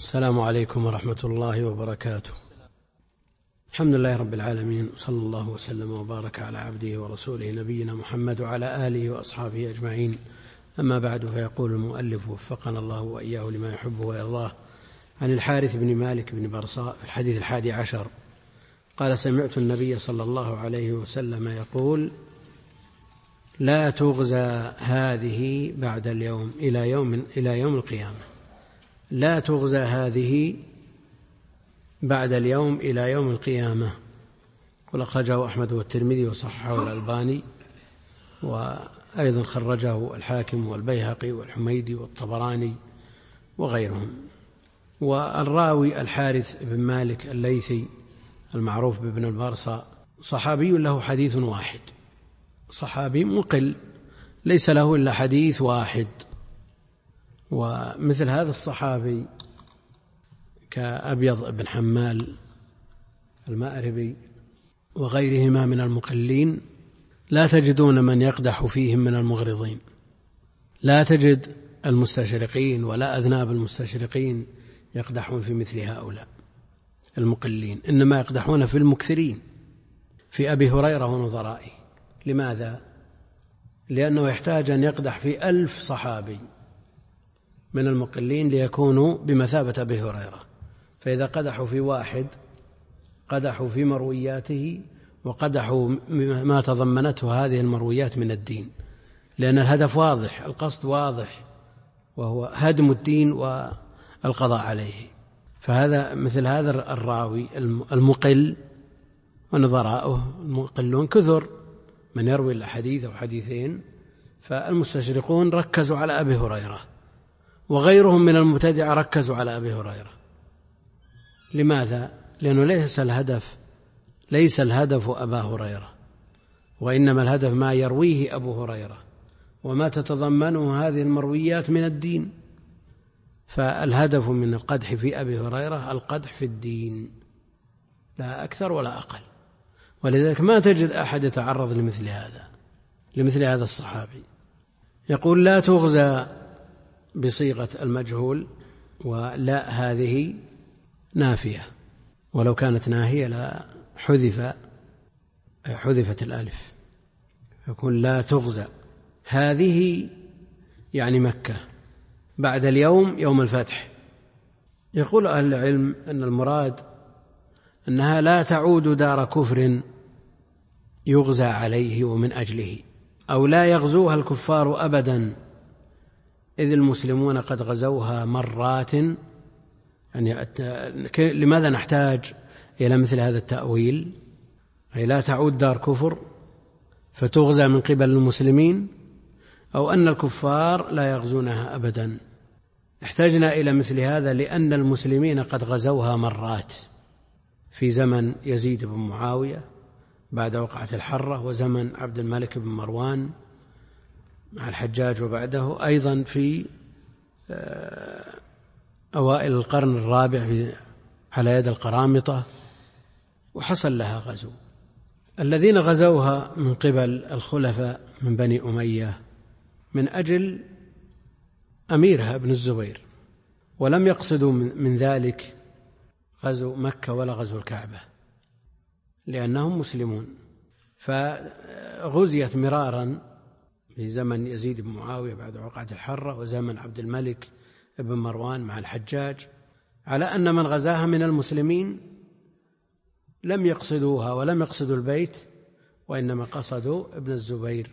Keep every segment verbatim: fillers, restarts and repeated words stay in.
السلام عليكم ورحمة الله وبركاته. الحمد لله رب العالمين، صلى الله وسلم وبارك على عبده ورسوله نبينا محمد وعلى آله وأصحابه أجمعين. أما بعد، فيقول المؤلف وفقنا الله وإياه لما يحبه ويرضاه عن الحارث بن مالك بن برصاء في الحديث الحادي عشر قال: سمعت النبي صلى الله عليه وسلم يقول: لا تغزى هذه بعد اليوم إلى يوم إلى يوم القيامة. لا تغزى هذه بعد اليوم إلى يوم القيامة. قل أخرجه أحمد والترمذي وصححه الألباني، وأيضا خرجه الحاكم والبيهقي والحميدي والطبراني وغيرهم. والراوي الحارث بن مالك الليثي المعروف بابن البرصاء صحابي له حديث واحد، صحابي مقل ليس له إلا حديث واحد. ومثل هذا الصحابي كأبيض بن حمال المأربي وغيرهما من المقلين لا تجدون من يقدح فيهم من المغرضين. لا تجد المستشرقين ولا أذناب المستشرقين يقدحون في مثل هؤلاء المقلين، إنما يقدحون في المكثرين، في أبي هريرة ونظرائه. لماذا؟ لأنه يحتاج أن يقدح في ألف صحابي من المقلين ليكونوا بمثابة أبي هريرة، فإذا قدحوا في واحد قدحوا في مروياته وقدحوا ما تضمنته هذه المرويات من الدين، لأن الهدف واضح، القصد واضح، وهو هدم الدين والقضاء عليه. فهذا مثل هذا الراوي المقل ونظراؤه المقلون كثر، من يروي الحديث أو حديثين، فالمستشرقون ركزوا على أبي هريرة وغيرهم من المبتدعة ركزوا على أبي هريرة. لماذا؟ لأنه ليس الهدف ليس الهدف أبا هريرة، وإنما الهدف ما يرويه أبو هريرة وما تتضمنه هذه المرويات من الدين. فالهدف من القدح في أبي هريرة القدح في الدين، لا أكثر ولا أقل. ولذلك ما تجد أحد يتعرض لمثل هذا لمثل هذا الصحابي. يقول: لا تغزى بصيغة المجهول، ولا هذه نافية، ولو كانت ناهية لا حذف حذفت الألف، يقول: لا تغزى هذه يعني مكة بعد اليوم يوم الفتح. يقول أهل العلم أن المراد أنها لا تعود دار كفر يغزى عليه ومن أجله، أو لا يغزوها الكفار أبدا، إذ المسلمون قد غزوها مرات. يعني لماذا نحتاج إلى مثل هذا التأويل؟ أي لا تعود دار كفر فتغزى من قبل المسلمين، أو أن الكفار لا يغزونها أبدا. احتاجنا إلى مثل هذا لأن المسلمين قد غزوها مرات، في زمن يزيد بن معاوية بعد وقعة الحرة، وزمن عبد الملك بن مروان مع الحجاج، وبعده أيضا في أوائل القرن الرابع على يد القرامطة، وحصل لها غزو. الذين غزوها من قبل الخلفاء من بني أمية من أجل أميرها ابن الزبير، ولم يقصدوا من ذلك غزو مكة ولا غزو الكعبة، لأنهم مسلمون. فغزيت مرارا في زمن يزيد بن معاوية بعد وقعة الحرة، وزمن عبد الملك بن مروان مع الحجاج، على أن من غزاها من المسلمين لم يقصدوها ولم يقصدوا البيت، وإنما قصدوا ابن الزبير.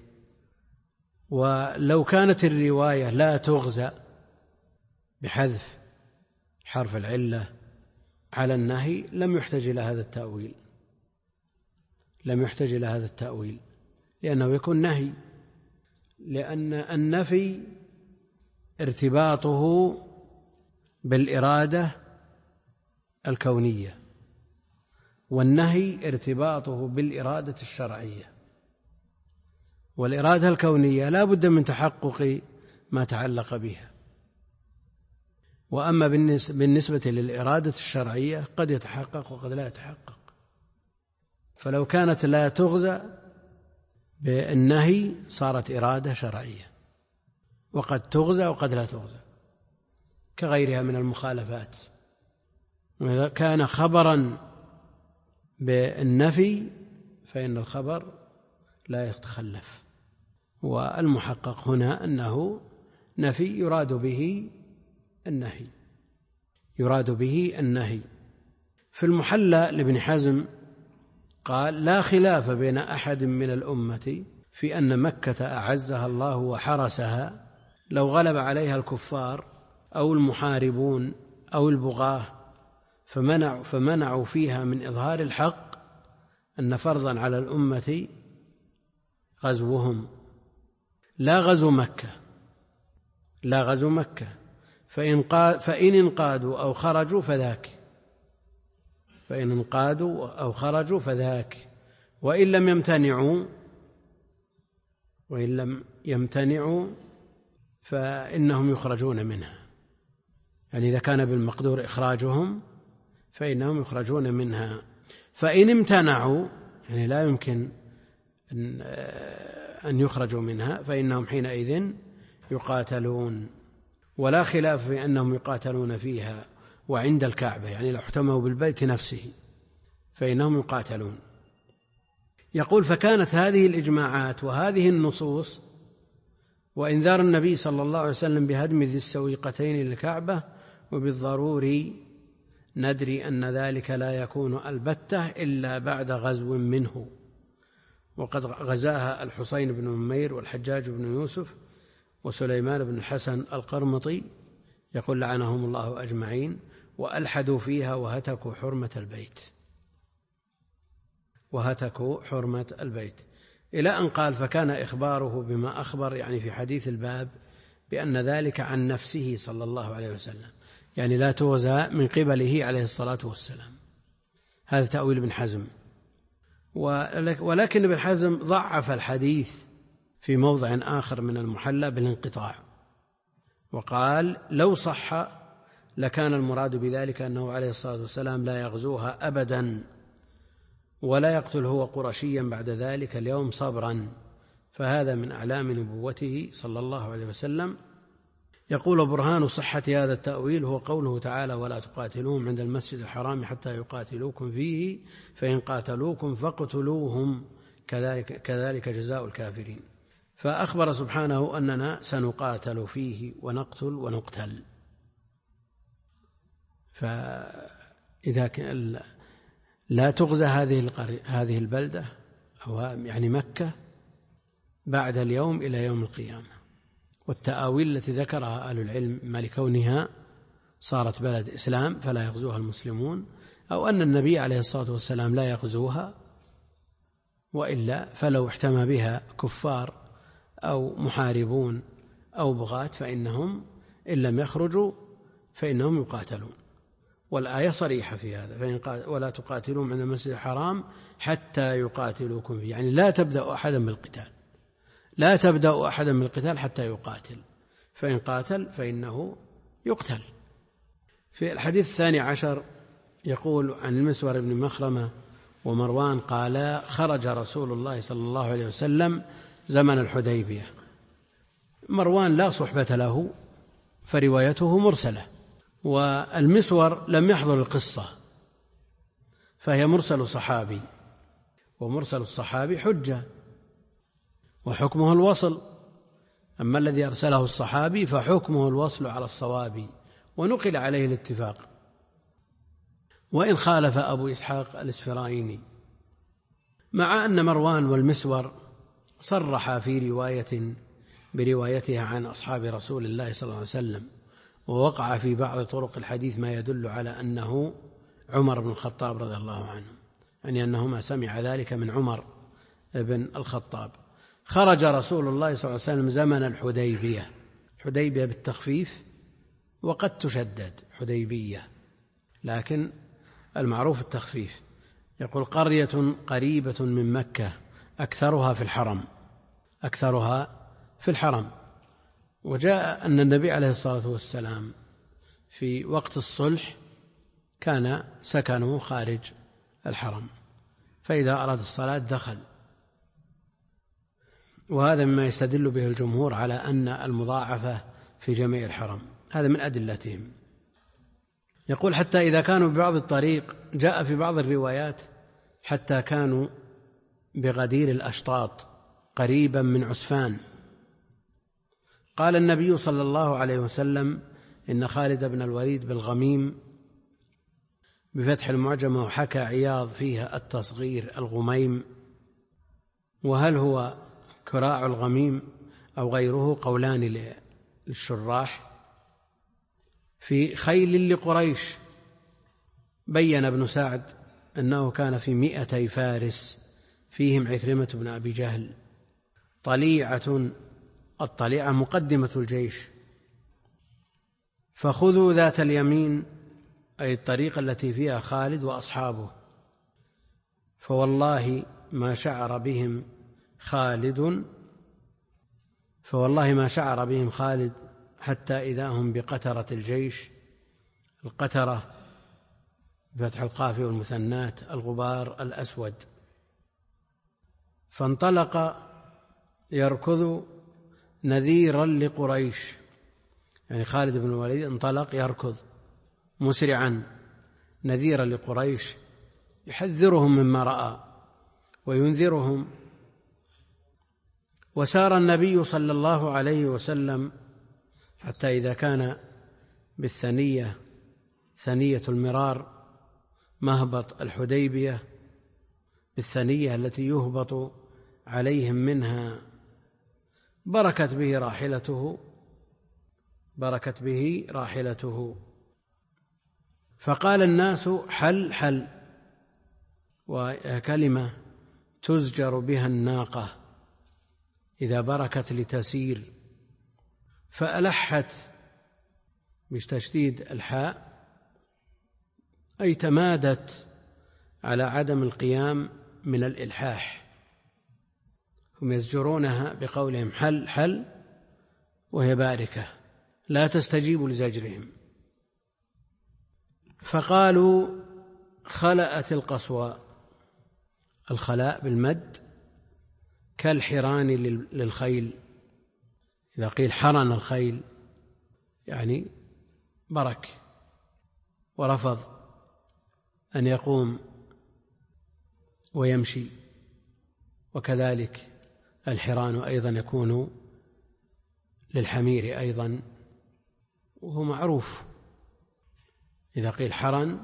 ولو كانت الرواية لا تغزى بحذف حرف العلة على النهي لم يحتج إلى هذا التأويل لم يحتج إلى هذا التأويل لأنه يكون نهي، لأن النفي ارتباطه بالإرادة الكونية، والنهي ارتباطه بالإرادة الشرعية. والإرادة الكونية لا بد من تحقق ما تعلق بها، وأما بالنسبة للإرادة الشرعية قد يتحقق وقد لا يتحقق. فلو كانت لا تغزى بالنهي صارت إرادة شرعية، وقد تغزى وقد لا تغزى، كغيرها من المخالفات وإذا كان خبرا بالنفي فإن الخبر لا يتخلف. والمحقق هنا أنه نفي يراد به النهي، يراد به النهي. في المحلى لابن حزم قال: لا خلاف بين أحد من الأمة في أن مكة أعزها الله وحرسها، لو غلب عليها الكفار أو المحاربون أو البغاة فمنعوا, فمنعوا فيها من إظهار الحق، أن فرضا على الأمة غزوهم، لا غزو مكة، لا غزو مكة، فإن, فإن انقادوا أو خرجوا فذاك، فإن انقادوا أو خرجوا فذاك، وإن لم يمتنعوا وإن لم يمتنعوا فإنهم يخرجون منها. يعني إذا كان بالمقدور إخراجهم فإنهم يخرجون منها. فإن امتنعوا يعني لا يمكن أن يخرجوا منها فإنهم حينئذ يقاتلون. ولا خلاف في أنهم يقاتلون فيها وعند الكعبة، يعني لو احتموا بالبيت نفسه فإنهم يقاتلون. يقول: فكانت هذه الإجماعات وهذه النصوص وإنذار النبي صلى الله عليه وسلم بهدم ذي السويقتين للكعبة وبالضروري ندري أن ذلك لا يكون البتة إلا بعد غزو منه، وقد غزاها الحسين بن عمير والحجاج بن يوسف وسليمان بن الحسن القرمطي، يقول لعنهم الله أجمعين، وألحدوا فيها وهتكوا حرمة البيت، وهتكوا حرمة البيت، إلى أن قال: فكان إخباره بما أخبر، يعني في حديث الباب، بأن ذلك عن نفسه صلى الله عليه وسلم، يعني لا توزى من قبله عليه الصلاة والسلام. هذا تأويل ابن حزم. ولكن ابن حزم ضعف الحديث في موضع آخر من المحلى بالانقطاع، وقال: لو صح لكان المراد بذلك أنه عليه الصلاة والسلام لا يغزوها أبدا ولا يقتل هو قرشيا بعد ذلك اليوم صبرا، فهذا من أعلام نبوته صلى الله عليه وسلم. يقول: برهان صحة هذا التأويل هو قوله تعالى: ولا تقاتلوهم عند المسجد الحرام حتى يقاتلوكم فيه فإن قاتلوكم فاقتلوهم كذلك, كذلك جزاء الكافرين. فأخبر سبحانه أننا سنقاتل فيه ونقتل ونقتل. فإذا لا تغزى هذه هذه البلدة أو يعني مكة بعد اليوم إلى يوم القيامة. والتآويل التي ذكرها أهل العلم ما لكونها صارت بلد إسلام فلا يغزوها المسلمون، أو أن النبي عليه الصلاة والسلام لا يغزوها، وإلا فلو احتمى بها كفار أو محاربون أو بغاة فإنهم إن لم يخرجوا فإنهم يقاتلون. والآية صريحة في هذا: فإن ولا تقاتلوا عند المسجد الحرام حتى يقاتلوكم فيه، يعني لا تبدأ أحدا بالقتال، لا تبدأ أحدا بالقتال حتى يقاتل، فإن قاتل فإنه يقتل. في الحديث الثاني عشر يقول عن المسور بن مخرمة ومروان قال: خرج رسول الله صلى الله عليه وسلم زمن الحديبية. مروان لا صحبة له فروايته مرسلة، والمسور لم يحضر القصة فهي مرسل صحابي، ومرسل الصحابي حجة وحكمه الوصل، أما الذي أرسله الصحابي فحكمه الوصل على الصواب، ونقل عليه الاتفاق، وإن خالف أبو إسحاق الإسفرايني، مع أن مروان والمسور صرح في رواية بروايتها عن أصحاب رسول الله صلى الله عليه وسلم، ووقع في بعض طرق الحديث ما يدل على أنه عمر بن الخطاب رضي الله عنه، يعني أنهما سمع ذلك من عمر بن الخطاب. خرج رسول الله صلى الله عليه وسلم زمن الحديبية، حديبية بالتخفيف وقد تشدد حديبية، لكن المعروف التخفيف. يقول: قرية قريبة من مكة أكثرها في الحرم، أكثرها في الحرم. وجاء أن النبي عليه الصلاة والسلام في وقت الصلح كان سكنه خارج الحرم، فإذا أراد الصلاة دخل، وهذا مما يستدل به الجمهور على أن المضاعفة في جميع الحرم، هذا من أدلتهم. يقول حتى إذا كانوا ببعض الطريق، جاء في بعض الروايات حتى كانوا بغدير الأشطاط قريبا من عسفان. قال النبي صلى الله عليه وسلم: إن خالد بن الوليد بالغميم بفتح المعجم، وحكى عياض فيها التصغير الغميم. وهل هو كراع الغميم أو غيره؟ قولان للشراح. في خيل لقريش بين ابن سعد أنه كان في مئتي فارس فيهم عكرمة بن أبي جهل. طليعة، الطليعة مقدمة الجيش. فخذوا ذات اليمين، أي الطريق التي فيها خالد وأصحابه. فوالله ما شعر بهم خالد فوالله ما شعر بهم خالد حتى إذا هم بقترة الجيش. القترة بفتح القاف والمثنات، الغبار الأسود. فانطلق يركض نذيرا لقريش، يعني خالد بن الوليد انطلق يركض مسرعا نذيرا لقريش، يحذرهم مما رأى وينذرهم. وسار النبي صلى الله عليه وسلم حتى إذا كان بالثنية، ثنية المرار، مهبط الحديبية، بالثنية التي يهبط عليهم منها، بركت به راحلته بركت به راحلته فقال الناس: حل حل. وكلمة تزجر بها الناقة إذا بركت لتسير. فألحت بتشديد الحاء، أي تمادت على عدم القيام من الإلحاح. هم يزجرونها بقولهم حل حل، وهي باركة لا تستجيب لزجرهم. فقالوا: خلأت القصوى. الخلاء بالمد كالحران للخيل، إذا قيل حرن الخيل يعني برك ورفض أن يقوم ويمشي. وكذلك الحران أيضا يكون للحمير أيضا، وهو معروف إذا قيل حرن.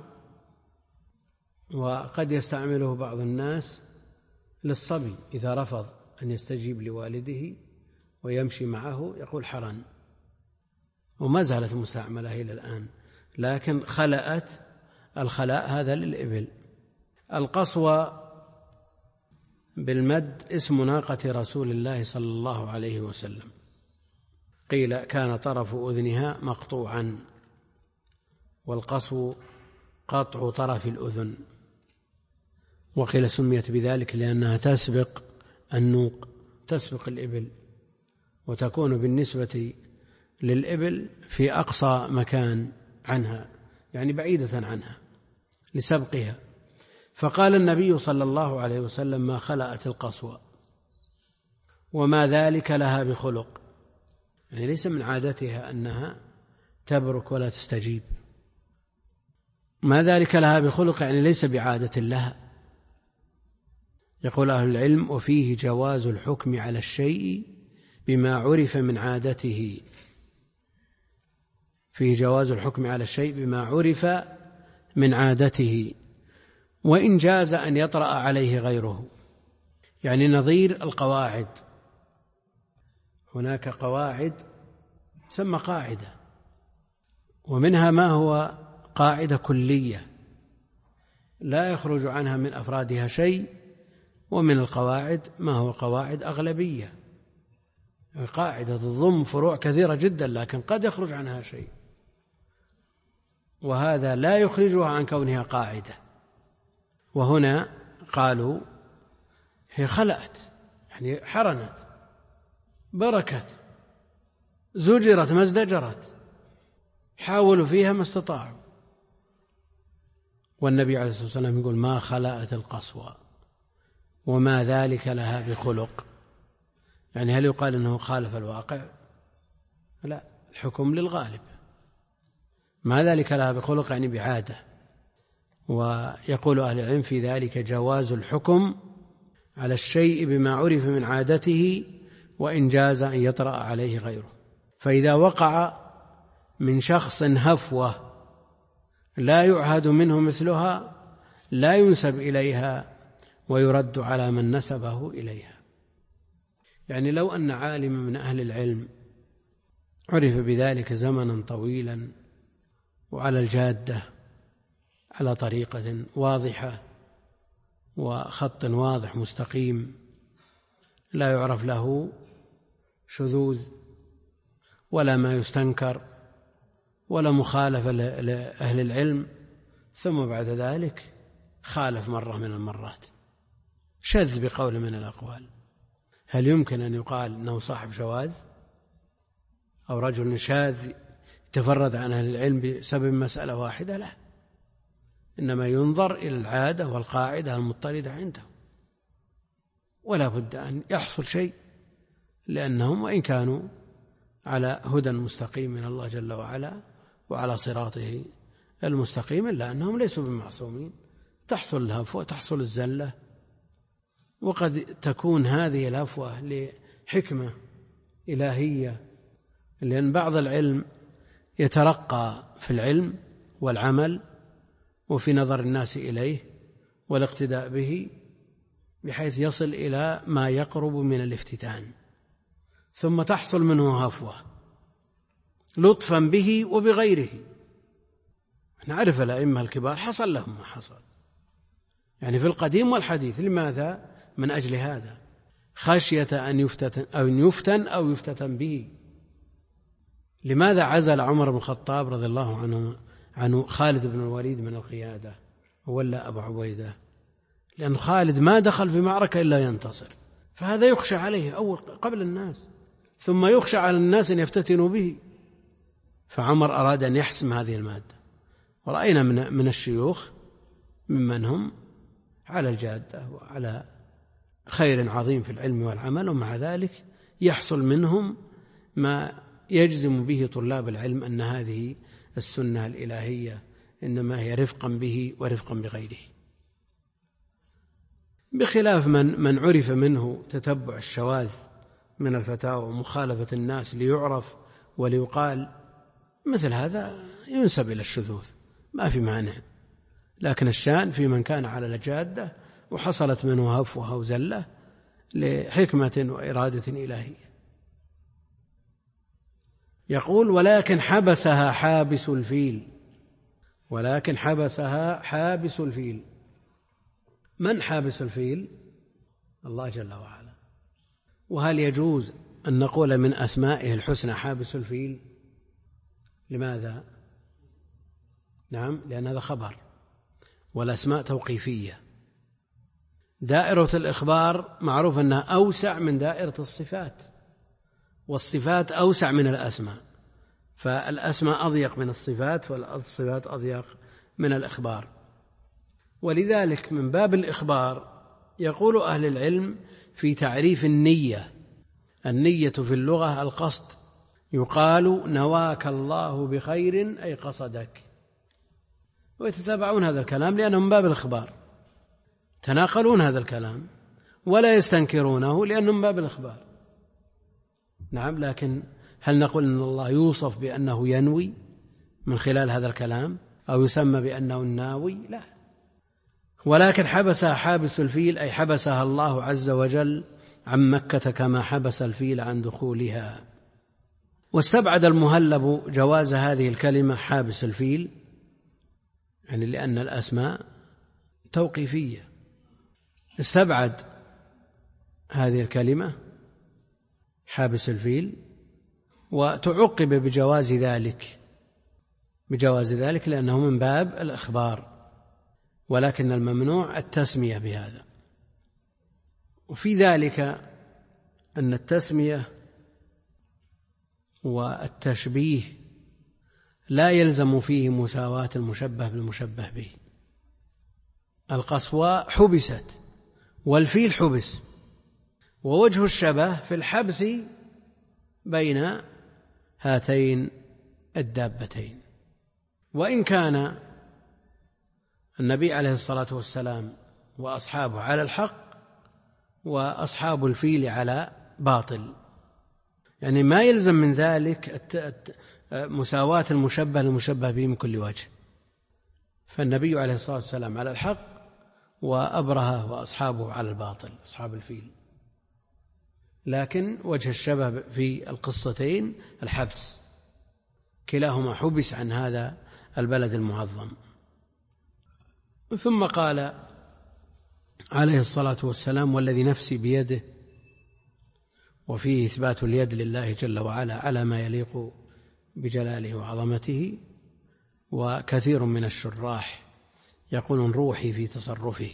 وقد يستعمله بعض الناس للصبي إذا رفض أن يستجيب لوالده ويمشي معه يقول حرن، وما زالت مستعملة إلى الآن. لكن خلأت، الخلاء هذا للإبل. القصوى بالمد اسم ناقة رسول الله صلى الله عليه وسلم. قيل كان طرف أذنها مقطوعا، والقصو قطع طرف الأذن. وقيل سميت بذلك لأنها تسبق النوق، تسبق الإبل، وتكون بالنسبة للإبل في أقصى مكان عنها، يعني بعيدة عنها لسبقها. فقال النبي صلى الله عليه وسلم: ما خلأت القصوى وما ذلك لها بخلق، يعني ليس من عادتها أنها تبرك ولا تستجيب. ما ذلك لها بخلق يعني ليس بعادة لها. يقول أهل العلم: وفيه جواز الحكم على الشيء بما عرف من عادته. فيه جواز الحكم على الشيء بما عرف من عادته، وإن جاز أن يطرأ عليه غيره، يعني نظير القواعد. هناك قواعد تسمى قاعدة، ومنها ما هو قاعدة كلية لا يخرج عنها من أفرادها شيء، ومن القواعد ما هو قواعد أغلبية، قاعدة تضم فروع كثيرة جدا لكن قد يخرج عنها شيء، وهذا لا يخرجها عن كونها قاعدة. وهنا قالوا هي خلأت، يعني حرنت، بركت، زجرت ما ازدجرت، حاولوا فيها ما استطاعوا. والنبي عليه الصلاة والسلام يقول: ما خلأت القصوى وما ذلك لها بخلق. يعني هل يقال أنه خالف الواقع؟ لا، الحكم للغالب. ما ذلك لها بخلق يعني بعادة. ويقول أهل العلم في ذلك جواز الحكم على الشيء بما عرف من عادته وإن جاز أن يطرأ عليه غيره. فإذا وقع من شخص هفوة لا يعهد منه مثلها لا ينسب إليها ويرد على من نسبه إليها. يعني لو أن عالم من أهل العلم عرف بذلك زمنا طويلا وعلى الجادة على طريقة واضحة وخط واضح مستقيم لا يعرف له شذوذ ولا ما يستنكر ولا مخالفة لأهل العلم، ثم بعد ذلك خالف مرة من المرات، شذ بقول من الأقوال، هل يمكن أن يقال أنه صاحب شواذ أو رجل شاذ تفرد عن أهل العلم بسبب مسألة واحدة؟ لا، إنما ينظر إلى العادة والقاعدة المضطردة عنده، ولا بد أن يحصل شيء، لأنهم وإن كانوا على هدى مستقيم من الله جل وعلا وعلى صراطه المستقيم إلا أنهم ليسوا بمعصومين، تحصل الهفوة تحصل الزلة، وقد تكون هذه الهفوة لحكمة إلهية، لأن بعض العلم يترقى في العلم والعمل وفي نظر الناس إليه والاقتداء به بحيث يصل إلى ما يقرب من الافتتان، ثم تحصل منه هفوة لطفا به وبغيره. نعرف الأئمة الكبار حصل لهم ما حصل، يعني في القديم والحديث. لماذا؟ من أجل هذا، خشية أن يفتتن أو يفتن أو يفتتن به. لماذا عزل عمر بن الخطاب رضي الله عنه عنه خالد بن الوليد من القيادة ولا أبو عبيدة؟ لأن خالد ما دخل في معركة إلا ينتصر، فهذا يخشى عليه أول قبل الناس، ثم يخشى على الناس أن يفتتنوا به، فعمر أراد أن يحسم هذه المادة. ورأينا من من الشيوخ ممن هم على الجادة وعلى خير عظيم في العلم والعمل، ومع ذلك يحصل منهم ما يجزم به طلاب العلم أن هذه السنة الإلهية إنما هي رفقا به ورفقا بغيره، بخلاف من من عرف منه تتبع الشواذ من الفتاوى ومخالفة الناس ليعرف وليقال، مثل هذا ينسب إلى الشذوذ ما في مانع. لكن الشأن في من كان على الجادة وحصلت منه هفوة أو زلة لحكمة وإرادة إلهية. يقول ولكن حبسها حابس الفيل، ولكن حبسها حابس الفيل. من حابس الفيل؟ الله جل وعلا. وهل يجوز أن نقول من أسمائه الحسنى حابس الفيل؟ لماذا؟ نعم، لأن هذا خبر، والأسماء توقيفية. دائرة الإخبار معروف أنها أوسع من دائرة الصفات، والصفات أوسع من الأسماء، فالأسماء أضيق من الصفات والصفات أضيق من الإخبار. ولذلك من باب الإخبار يقول أهل العلم في تعريف النية: النية في اللغة القصد، يقال نواك الله بخير أي قصدك، ويتتابعون هذا الكلام لأنه من باب الإخبار، تناقلون هذا الكلام ولا يستنكرونه لأنه من باب الإخبار. نعم، لكن هل نقول أن الله يوصف بأنه ينوي من خلال هذا الكلام أو يسمى بأنه الناوي؟ لا. ولكن حبسها حابس الفيل أي حبسها الله عز وجل عن مكة كما حبس الفيل عن دخولها. واستبعد المهلب جواز هذه الكلمة حابس الفيل، يعني لأن الأسماء توقيفية، استبعد هذه الكلمة حابس الفيل وتعقب بجواز ذلك بجواز ذلك لأنه من باب الإخبار، ولكن الممنوع التسمية بهذا. وفي ذلك أن التسمية والتشبيه لا يلزم فيه مساواة المشبه بالمشبه به. القصواء حبست والفيل حبس، ووجه الشبه في الحبس بين هاتين الدابتين. وإن كان النبي عليه الصلاة والسلام وأصحابه على الحق وأصحاب الفيل على باطل، يعني ما يلزم من ذلك مساواة المشبه للمشبه به من كل وجه. فالنبي عليه الصلاة والسلام على الحق وأبرهة وأصحابه على الباطل أصحاب الفيل، لكن وجه الشبه في القصتين الحبس، كلاهما حبس عن هذا البلد المعظم. ثم قال عليه الصلاة والسلام: والذي نفسي بيده، وفيه إثبات اليد لله جل وعلا على ما يليق بجلاله وعظمته. وكثير من الشراح يقولون روحي في تصرفه،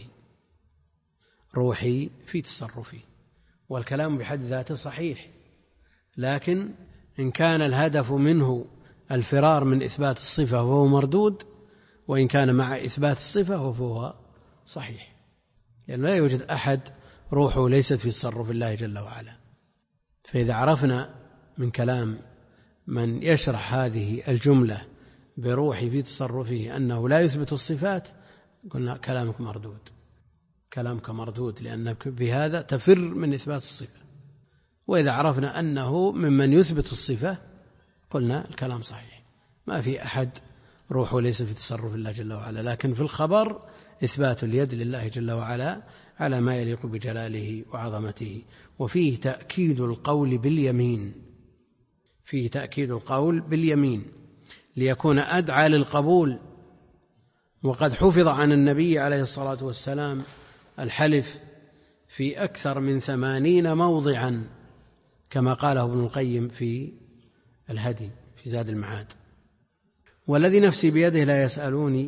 روحي في تصرفه، والكلام بحد ذاته صحيح، لكن إن كان الهدف منه الفرار من إثبات الصفة وهو مردود، وإن كان مع إثبات الصفة فهو صحيح، لأنه لا يوجد أحد روحه ليست في تصرف الله جل وعلا. فإذا عرفنا من كلام من يشرح هذه الجملة بروحي في تصرفه أنه لا يثبت الصفات، قلنا كلامك مردود، كلامك مردود، لأنك بهذا تفر من إثبات الصفة. وإذا عرفنا أنه ممن يثبت الصفة قلنا الكلام صحيح، ما في أحد روحه ليس في تصرف الله جل وعلا، لكن في الخبر إثبات اليد لله جل وعلا على ما يليق بجلاله وعظمته. وفيه تأكيد القول باليمين، فيه تأكيد القول باليمين ليكون أدعى للقبول. وقد حفظ عن النبي عليه الصلاة والسلام الحلف في أكثر من ثمانين موضعا، كما قاله ابن القيم في الهدي في زاد المعاد. والذي نفسي بيده لا يسألوني،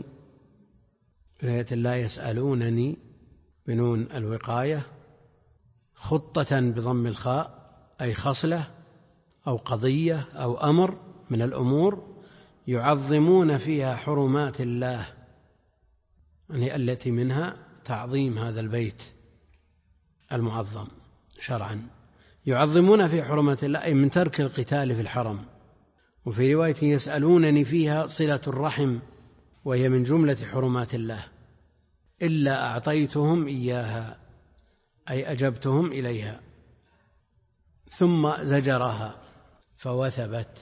لا يسألونني بنون الوقاية، خطة بضم الخاء، أي خصلة أو قضية أو أمر من الأمور يعظمون فيها حرمات الله، يعني التي منها تعظيم هذا البيت المعظم شرعا، يعظمون في حرمات الله أي من ترك القتال في الحرم. وفي رواية يسألونني فيها صلة الرحم، وهي من جملة حرمات الله، إلا أعطيتهم إياها أي أجبتهم إليها. ثم زجرها فوثبت،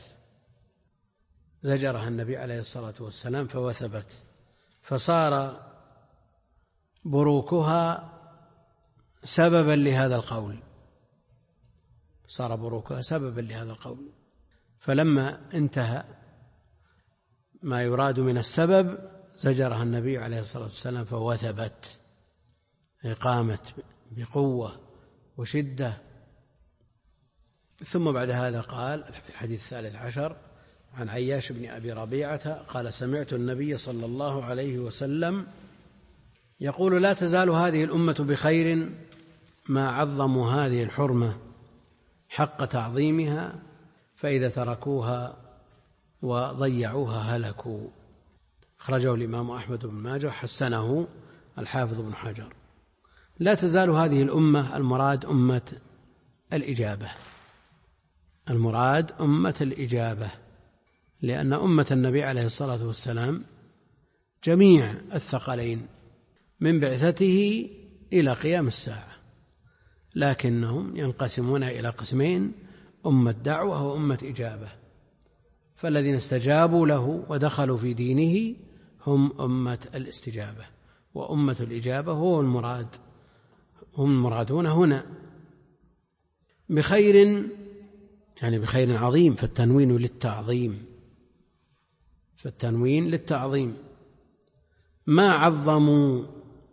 زجرها النبي عليه الصلاة والسلام فوثبت، فصار بروكها سببا لهذا القول، صار بروكها سببا لهذا القول. فلما انتهى ما يراد من السبب زجرها النبي عليه الصلاة والسلام فوثبت، قامت بقوة وشدة. ثم بعد هذا قال في الحديث الثالث عشر عن عياش بن أبي ربيعة قال: سمعت النبي صلى الله عليه وسلم يقول: لا تزال هذه الأمة بخير ما عظموا هذه الحرمة حق تعظيمها، فإذا تركوها وضيعوها هلكوا. أخرجه الإمام أحمد بن ماجه، حسنه الحافظ بن حجر. لا تزال هذه الأمة، المراد أمة الإجابة، المراد أمة الإجابة، لأن أمة النبي عليه الصلاة والسلام جميع الثقلين من بعثته إلى قيام الساعة، لكنهم ينقسمون إلى قسمين: أمة دعوة وأمة إجابة. فالذين استجابوا له ودخلوا في دينه هم أمة الاستجابة، وأمة الإجابة هو المراد، هم المرادون هنا بخير، يعني بخير عظيم، فالتنوين للتعظيم، فالتنوين للتعظيم. ما عظموا،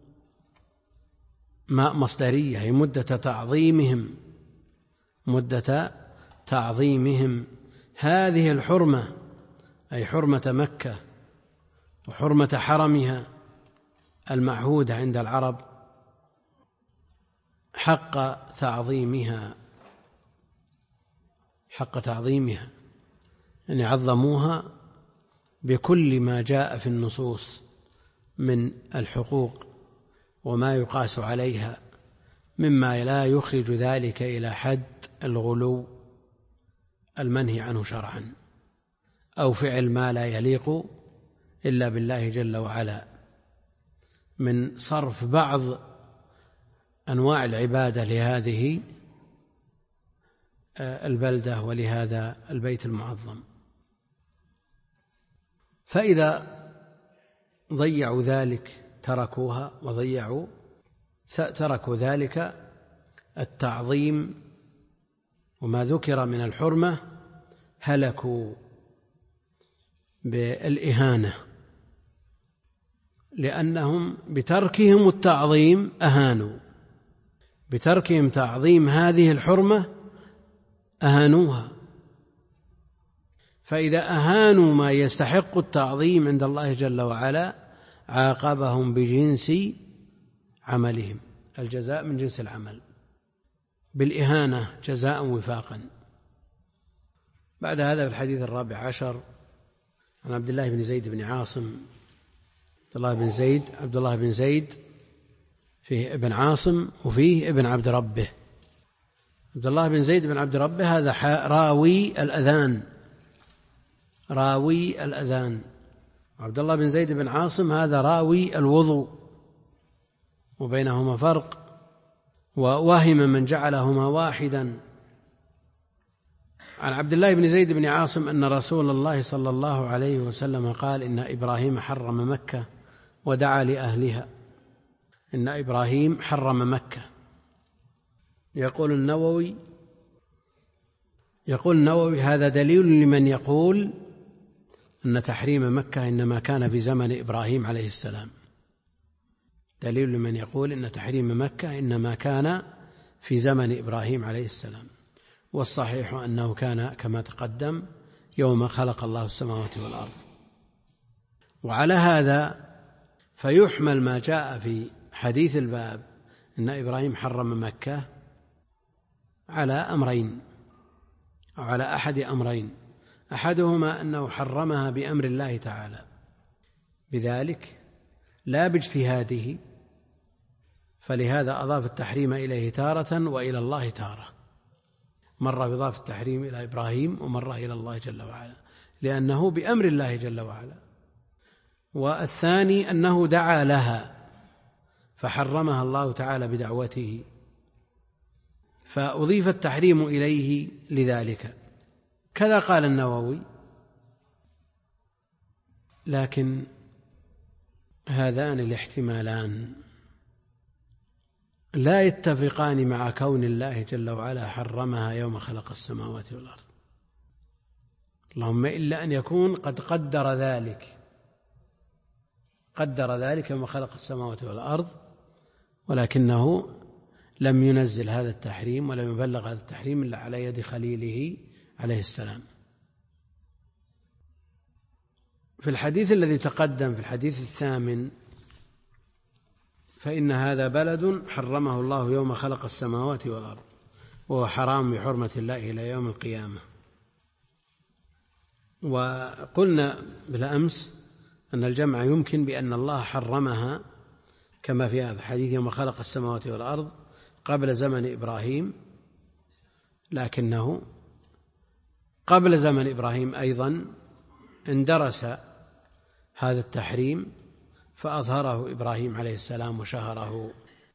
ما مصدرية هي مدة تعظيمهم، مدة تعظيمهم هذه الحرمة، أي حرمة مكة وحرمة حرمها المعهودة عند العرب، حق تعظيمها، حق تعظيمها يعني عظموها بكل ما جاء في النصوص من الحقوق وما يقاس عليها مما لا يخرج ذلك إلى حد الغلو المنهي عنه شرعا، أو فعل ما لا يليق إلا بالله جل وعلا من صرف بعض أنواع العبادة لهذه البلدة ولهذا البيت المعظم. فإذا ضيعوا ذلك تركوها وضيعوا تركوا ذلك التعظيم وما ذكر من الحرمة، هلكوا بالإهانة، لأنهم بتركهم التعظيم أهانوا، بتركهم تعظيم هذه الحرمة أهانوها. فإذا أهانوا ما يستحق التعظيم عند الله جل وعلا عاقبهم بجنس عملهم، الجزاء من جنس العمل، بالإهانة جزاء وفاقا. بعد هذا في الحديث الرابع عشر عن عبد الله بن زيد بن عاصم، عبد الله بن زيد عبد الله بن زيد فيه ابن عاصم وفيه ابن عبد ربه. عبد الله بن زيد بن عبد ربه هذا راوي الأذان، راوي الأذان. عبد الله بن زيد بن عاصم هذا راوي الوضوء، وبينهما فرق، ووهم من جعلهما واحدا. عن عبد الله بن زيد بن عاصم أن رسول الله صلى الله عليه وسلم قال: إن إبراهيم حرم مكة ودعا لأهلها. إن إبراهيم حرم مكة. يقول النووي يقول النووي هذا دليل لمن يقول أن تحريم مكة إنما كان في زمن إبراهيم عليه السلام، دليل لمن يقول إن تحريم مكة إنما كان في زمن إبراهيم عليه السلام. والصحيح أنه كان كما تقدم يوم خلق الله السماوات والأرض. وعلى هذا فيحمل ما جاء في حديث الباب إن إبراهيم حرم مكة على أمرين أو على أحد أمرين، أحدهما أنه حرمها بأمر الله تعالى بذلك لا باجتهاده، فلهذا أضاف التحريم إليه تارة وإلى الله تارة، مرة بضاف التحريم إلى إبراهيم ومرة إلى الله جل وعلا، لأنه بأمر الله جل وعلا. والثاني أنه دعا لها فحرمها الله تعالى بدعوته، فأضيف التحريم إليه لذلك. كذا قال النووي. لكن هذان الاحتمالان لا يتفقان مع كون الله جل وعلا حرمها يوم خلق السماوات والأرض، اللهم إلا أن يكون قد قدر ذلك قدر ذلك يوم خلق السماوات والأرض، ولكنه لم ينزل هذا التحريم ولم يبلغ هذا التحريم إلا على يد خليله عليه السلام. في الحديث الذي تقدم في الحديث الثامن فإن هذا بلد حرمه الله يوم خلق السماوات والأرض وهو حرام بحرمة الله إلى يوم القيامة. وقلنا بالأمس أن الجمع يمكن بأن الله حرمها كما في هذا الحديث يوم خلق السماوات والأرض قبل زمن إبراهيم، لكنه قبل زمن إبراهيم أيضا اندرس هذا التحريم فأظهره إبراهيم عليه السلام وشهره.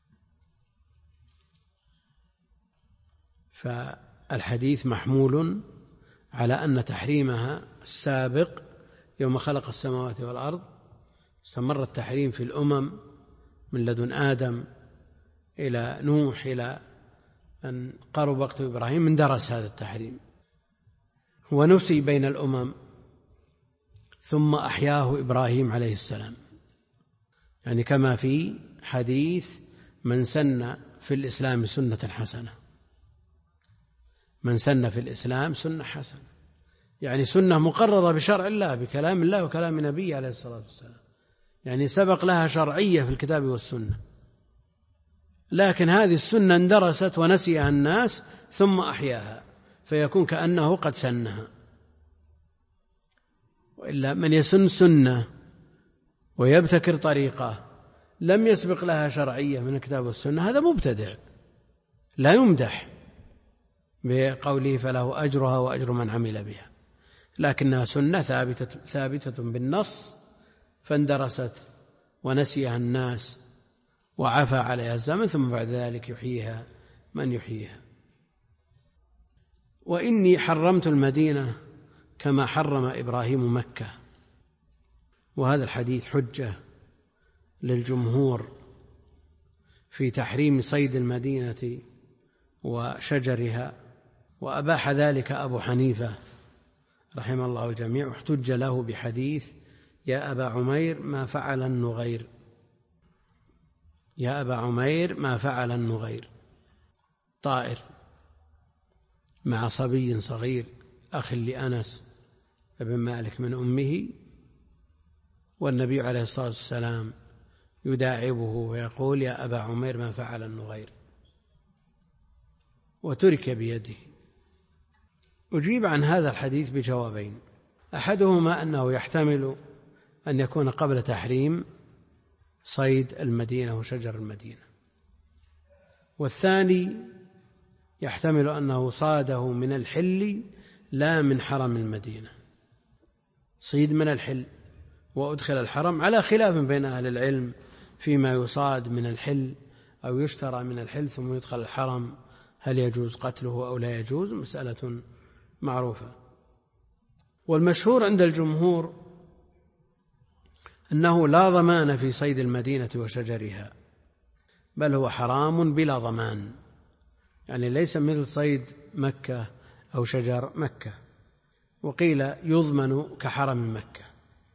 فالحديث محمول على أن تحريمها السابق يوم خلق السماوات والأرض، استمر التحريم في الأمم من لدن آدم إلى نوح إلى أن قرب وقت إبراهيم اندرس هذا التحريم ونسي بين الأمم، ثم أحياه إبراهيم عليه السلام، يعني كما في حديث من سن في الإسلام سنة حسنة، من سن في الإسلام سنة حسنة يعني سنة مقررة بشرع الله بكلام الله وكلام نبيه عليه الصلاة والسلام، يعني سبق لها شرعية في الكتاب والسنة، لكن هذه السنة اندرست ونسيها الناس ثم أحياها فيكون كأنه قد سنها. وإلا من يسن سنة ويبتكر طريقة لم يسبق لها شرعية من الكتاب والسنة هذا مبتدع لا يمدح بقوله فله أجرها وأجر من عمل بها، لكنها سنة ثابتة, ثابتة بالنص فاندرست ونسيها الناس وعفى عليها الزمن، ثم بعد ذلك يحييها من يحييها. وإني حرمت المدينة كما حرم إبراهيم مكة. وهذا الحديث حجة للجمهور في تحريم صيد المدينة وشجرها، وأباح ذلك أبو حنيفة رحمه الله الجميع، واحتج له بحديث يا أبا عمير ما فعل النغير، يا أبا عمير ما فعل النغير، طائر مع صبي صغير أخ لأنس بن مالك من أمه، والنبي عليه الصلاة والسلام يداعبه ويقول يا أبا عمير ما فعل النغير، وترك بيده. أجيب عن هذا الحديث بجوابين: أحدهما أنه يحتمل أن يكون قبل تحريم صيد المدينة وشجر المدينة، والثاني يحتمل أنه صاده من الحل لا من حرم المدينة، صيد من الحل وأدخل الحرم، على خلاف بين أهل العلم فيما يصاد من الحل أو يشترى من الحل ثم يدخل الحرم، هل يجوز قتله أو لا يجوز، مسألة معروفة. والمشهور عند الجمهور أنه لا ضمان في صيد المدينة وشجرها، بل هو حرام بلا ضمان، يعني ليس مثل صيد مكة أو شجر مكة. وقيل يضمن كحرم مكة،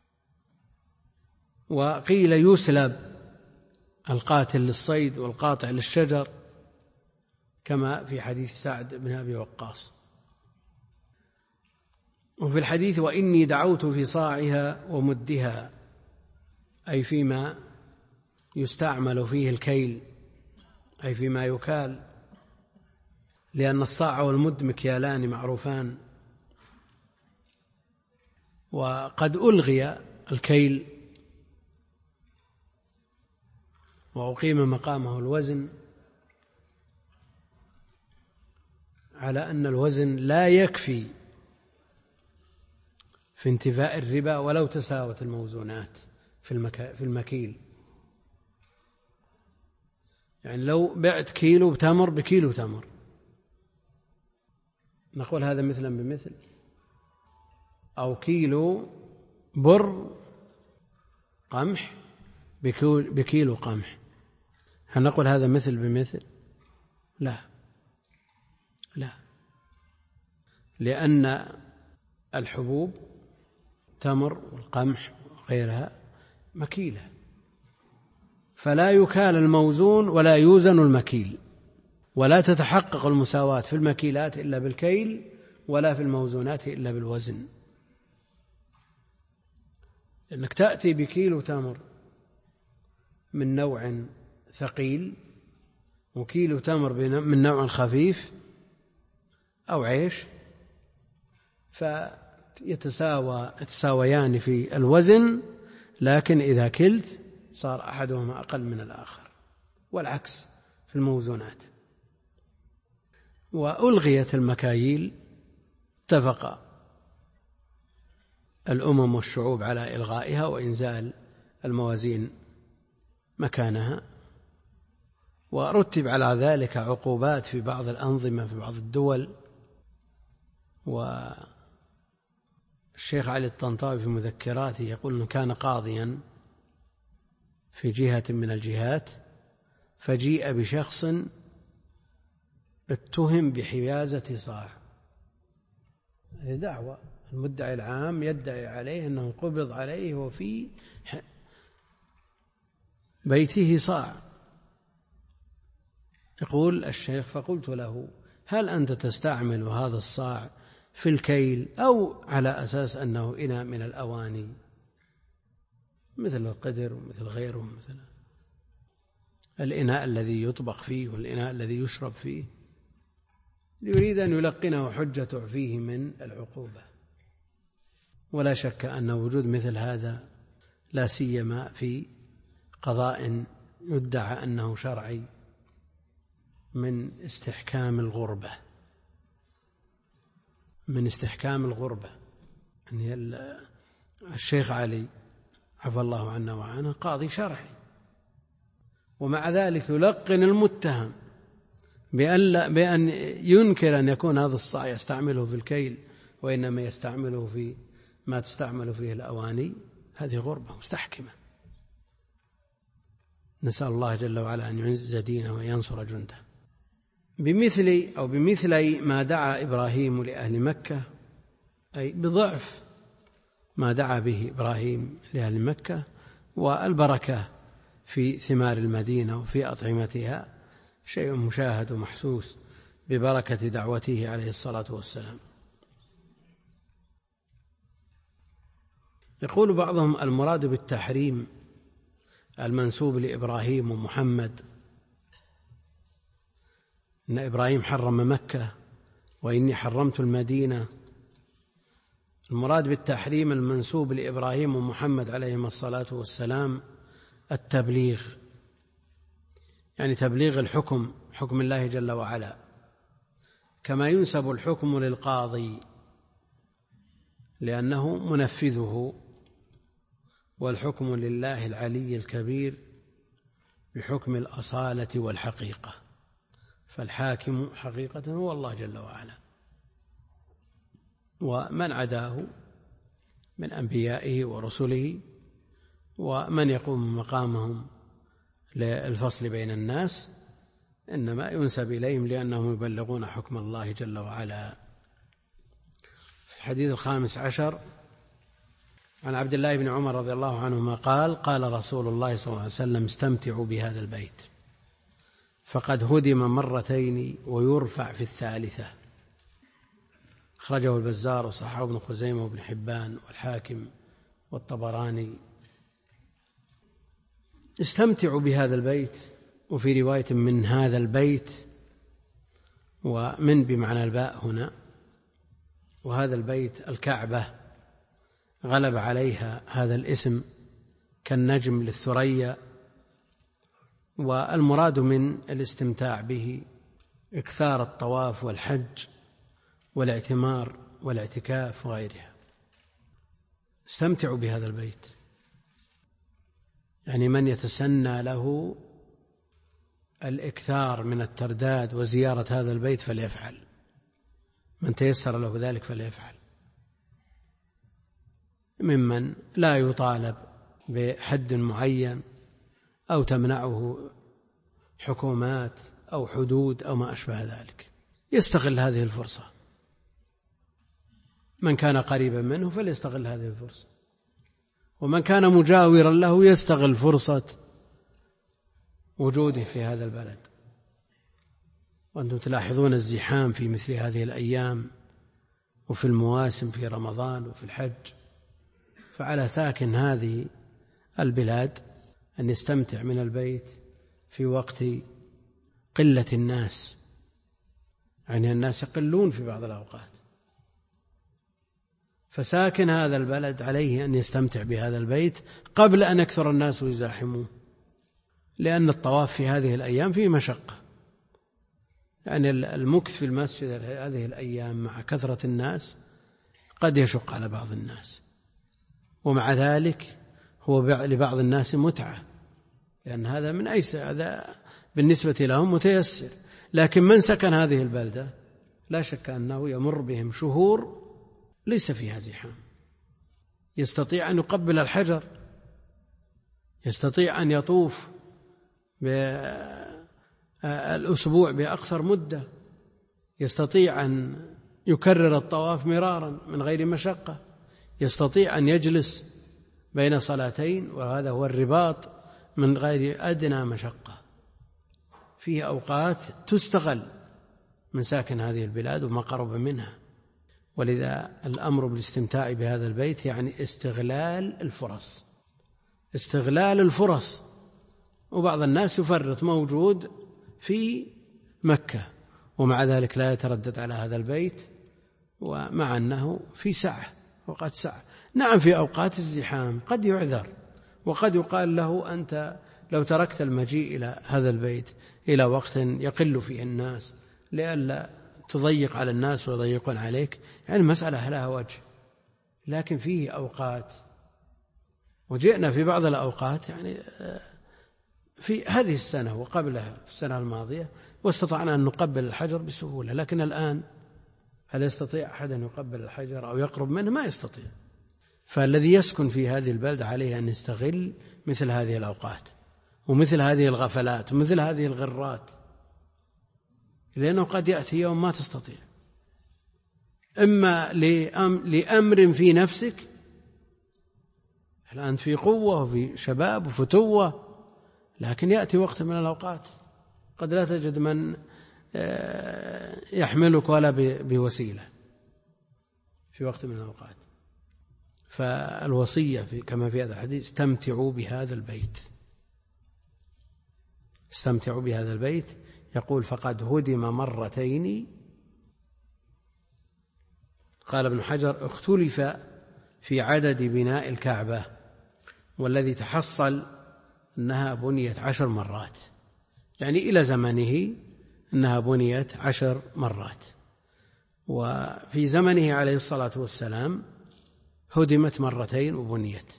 وقيل يسلب القاتل للصيد والقاطع للشجر، كما في حديث سعد بن أبي وقاص. وفي الحديث وإني دعوت في صاعها ومدها، أي فيما يستعمل فيه الكيل، أي فيما يكال، لأن الصاع والمد مكيالان معروفان، وقد ألغي الكيل وأقيم مقامه الوزن، على أن الوزن لا يكفي في انتفاء الربا ولو تساوت الموزونات في المكيل. يعني لو بعت كيلو تمر بكيلو تمر نقول هذا مثلا بمثل، أو كيلو بر قمح بكيلو قمح، هل نقول هذا مثل بمثل؟ لا لا، لأن الحبوب تمر والقمح وغيرها مكيلة، فلا يكال الموزون ولا يوزن المكيل، ولا تتحقق المساواة في المكيلات إلا بالكيل، ولا في الموزونات إلا بالوزن. لأنك تأتي بكيلو تمر من نوع ثقيل وكيلو تمر من نوع خفيف أو عيش، فيتساوى يتساويان في الوزن، لكن إذا كلت صار أحدهما أقل من الآخر، والعكس في الموزونات. وألغيت المكاييل، اتفق الأمم والشعوب على إلغائها وإنزال الموازين مكانها، ورتب على ذلك عقوبات في بعض الأنظمة في بعض الدول. والشيخ علي الطنطاوي في مذكراته يقول أنه كان قاضيا في جهة من الجهات، فجيء بشخص اتهم بحيازة صاع، دعوة المدعي العام يدعي عليه أنه قبض عليه وفي بيته صاع. يقول الشيخ فقلت له هل أنت تستعمل هذا الصاع في الكيل أو على أساس أنه إناء من الأواني مثل القدر ومثل غيره، مثل الإناء الذي يطبخ فيه والإناء الذي يشرب فيه؟ يريد أن يلقنه حجة تعفيه من العقوبة. ولا شك أن وجود مثل هذا لا سيما في قضاء يدعى أنه شرعي من استحكام الغربة، من استحكام الغربة. يعني الشيخ علي عفى الله عنا وعنه قاضي شرعي، ومع ذلك يلقن المتهم بأن, بأن ينكر أن يكون هذا الصاع يستعمله في الكيل وإنما يستعمله في ما تستعمل فيه الأواني. هذه غربة مستحكمة. نسأل الله جل وعلا أن يعز دينه وينصر جنده. بمثل أو بمثل ما دعا إبراهيم لأهل مكة، أي بضعف ما دعا به إبراهيم لأهل مكة، والبركة في ثمار المدينة وفي أطعمتها شيء مشاهد ومحسوس ببركة دعوته عليه الصلاة والسلام. يقول بعضهم المراد بالتحريم المنسوب لإبراهيم ومحمد، إن إبراهيم حرم مكة وإني حرمت المدينة. المراد بالتحريم المنسوب لإبراهيم ومحمد عليهما الصلاة والسلام التبليغ، يعني تبليغ الحكم، حكم الله جل وعلا، كما ينسب الحكم للقاضي لأنه منفذه، والحكم لله العلي الكبير بحكم الأصالة والحقيقة، فالحاكم حقيقة هو الله جل وعلا، ومن عداه من أنبيائه ورسله ومن يقوم مقامهم للفصل بين الناس إنما ينسب إليهم لأنهم يبلغون حكم الله جل وعلا. في الحديث الخامس عشر عن عبد الله بن عمر رضي الله عنهما قال: قال رسول الله صلى الله عليه وسلم: استمتعوا بهذا البيت فقد هدم مرتين ويرفع في الثالثة. أخرجه البزار وصححه ابن خزيمة وابن حبان والحاكم والطبراني. استمتعوا بهذا البيت، وفي رواية من هذا البيت، ومن بمعنى الباء هنا، وهذا البيت الكعبة غلب عليها هذا الاسم كالنجم للثريا. والمراد من الاستمتاع به إكثار الطواف والحج والاعتمار والاعتكاف وغيرها. استمتعوا بهذا البيت، يعني من يتسنى له الإكثار من الترداد وزيارة هذا البيت فليفعل، من تيسر له ذلك فليفعل، ممن لا يطالب بحد معين أو تمنعه حكومات أو حدود أو ما أشبه ذلك، يستغل هذه الفرصة. من كان قريبا منه فليستغل هذه الفرصة، ومن كان مجاورا له يستغل فرصة وجوده في هذا البلد. وأنتم تلاحظون الزحام في مثل هذه الأيام وفي المواسم في رمضان وفي الحج، فعلى ساكن هذه البلاد أن يستمتع من البيت في وقت قلة الناس، يعني الناس يقلون في بعض الأوقات، فساكن هذا البلد عليه أن يستمتع بهذا البيت قبل أن يكثر الناس ويزاحموه، لأن الطواف في هذه الأيام فيه مشقة، يعني المكث في المسجد هذه الأيام مع كثرة الناس قد يشق على بعض الناس، ومع ذلك هو لبعض الناس متعة، لأن هذا من أيسر، هذا بالنسبة لهم متيسر. لكن من سكن هذه البلدة لا شك أنه يمر بهم شهور ليس فيها زحام، يستطيع أن يقبل الحجر، يستطيع أن يطوف بالأسبوع بأقصر مدة، يستطيع أن يكرر الطواف مرارا من غير مشقة، يستطيع أن يجلس بين صلاتين، وهذا هو الرباط، من غير أدنى مشقة. فيه أوقات تستغل من ساكن هذه البلاد وما قرب منها، ولذا الأمر بالاستمتاع بهذا البيت يعني استغلال الفرص، استغلال الفرص. وبعض الناس يفرط، موجود في مكة ومع ذلك لا يتردد على هذا البيت، ومع أنه في سعة وقد سعة. نعم في أوقات الزحام قد يعذر، وقد يقال له أنت لو تركت المجيء إلى هذا البيت إلى وقت يقل فيه الناس لئلا تضيق على الناس ويضيقون عليك، يعني المسألة لها وجه. لكن فيه أوقات وجئنا في بعض الأوقات يعني في هذه السنة وقبلها في السنة الماضية واستطعنا أن نقبل الحجر بسهولة، لكن الآن هل يستطيع أحد أن يقبل الحجر أو يقرب منه؟ ما يستطيع. فالذي يسكن في هذه البلد عليه أن يستغل مثل هذه الأوقات ومثل هذه الغفلات ومثل هذه الغرات، لأنه قد يأتي يوم ما تستطيع، إما لأمر في نفسك، الآن في قوة وفي شباب وفتوة، لكن يأتي وقت من الأوقات قد لا تجد من يحملك ولا بوسيلة في وقت من الأوقات. فالوصية في كما في هذا الحديث: استمتعوا بهذا البيت، استمتعوا بهذا البيت. يقول: فقد هدم مرتين. قال ابن حجر: اختلف في عدد بناء الكعبة، والذي تحصل أنها بنيت عشر مرات، يعني إلى زمنه أنها بنيت عشر مرات، وفي زمنه عليه الصلاة والسلام هدمت مرتين وبنيت.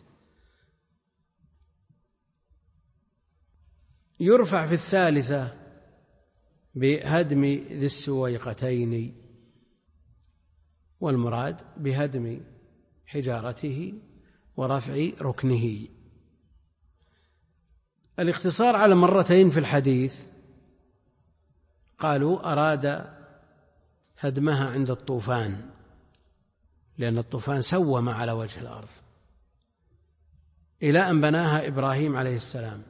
يرفع في الثالثة بهدم ذي السويقتين، والمراد بهدم حجارته ورفع ركنه. الاقتصار على مرتين في الحديث قالوا أراد هدمها عند الطوفان، لأن الطوفان سوم على وجه الأرض إلى أن بناها إبراهيم عليه السلام،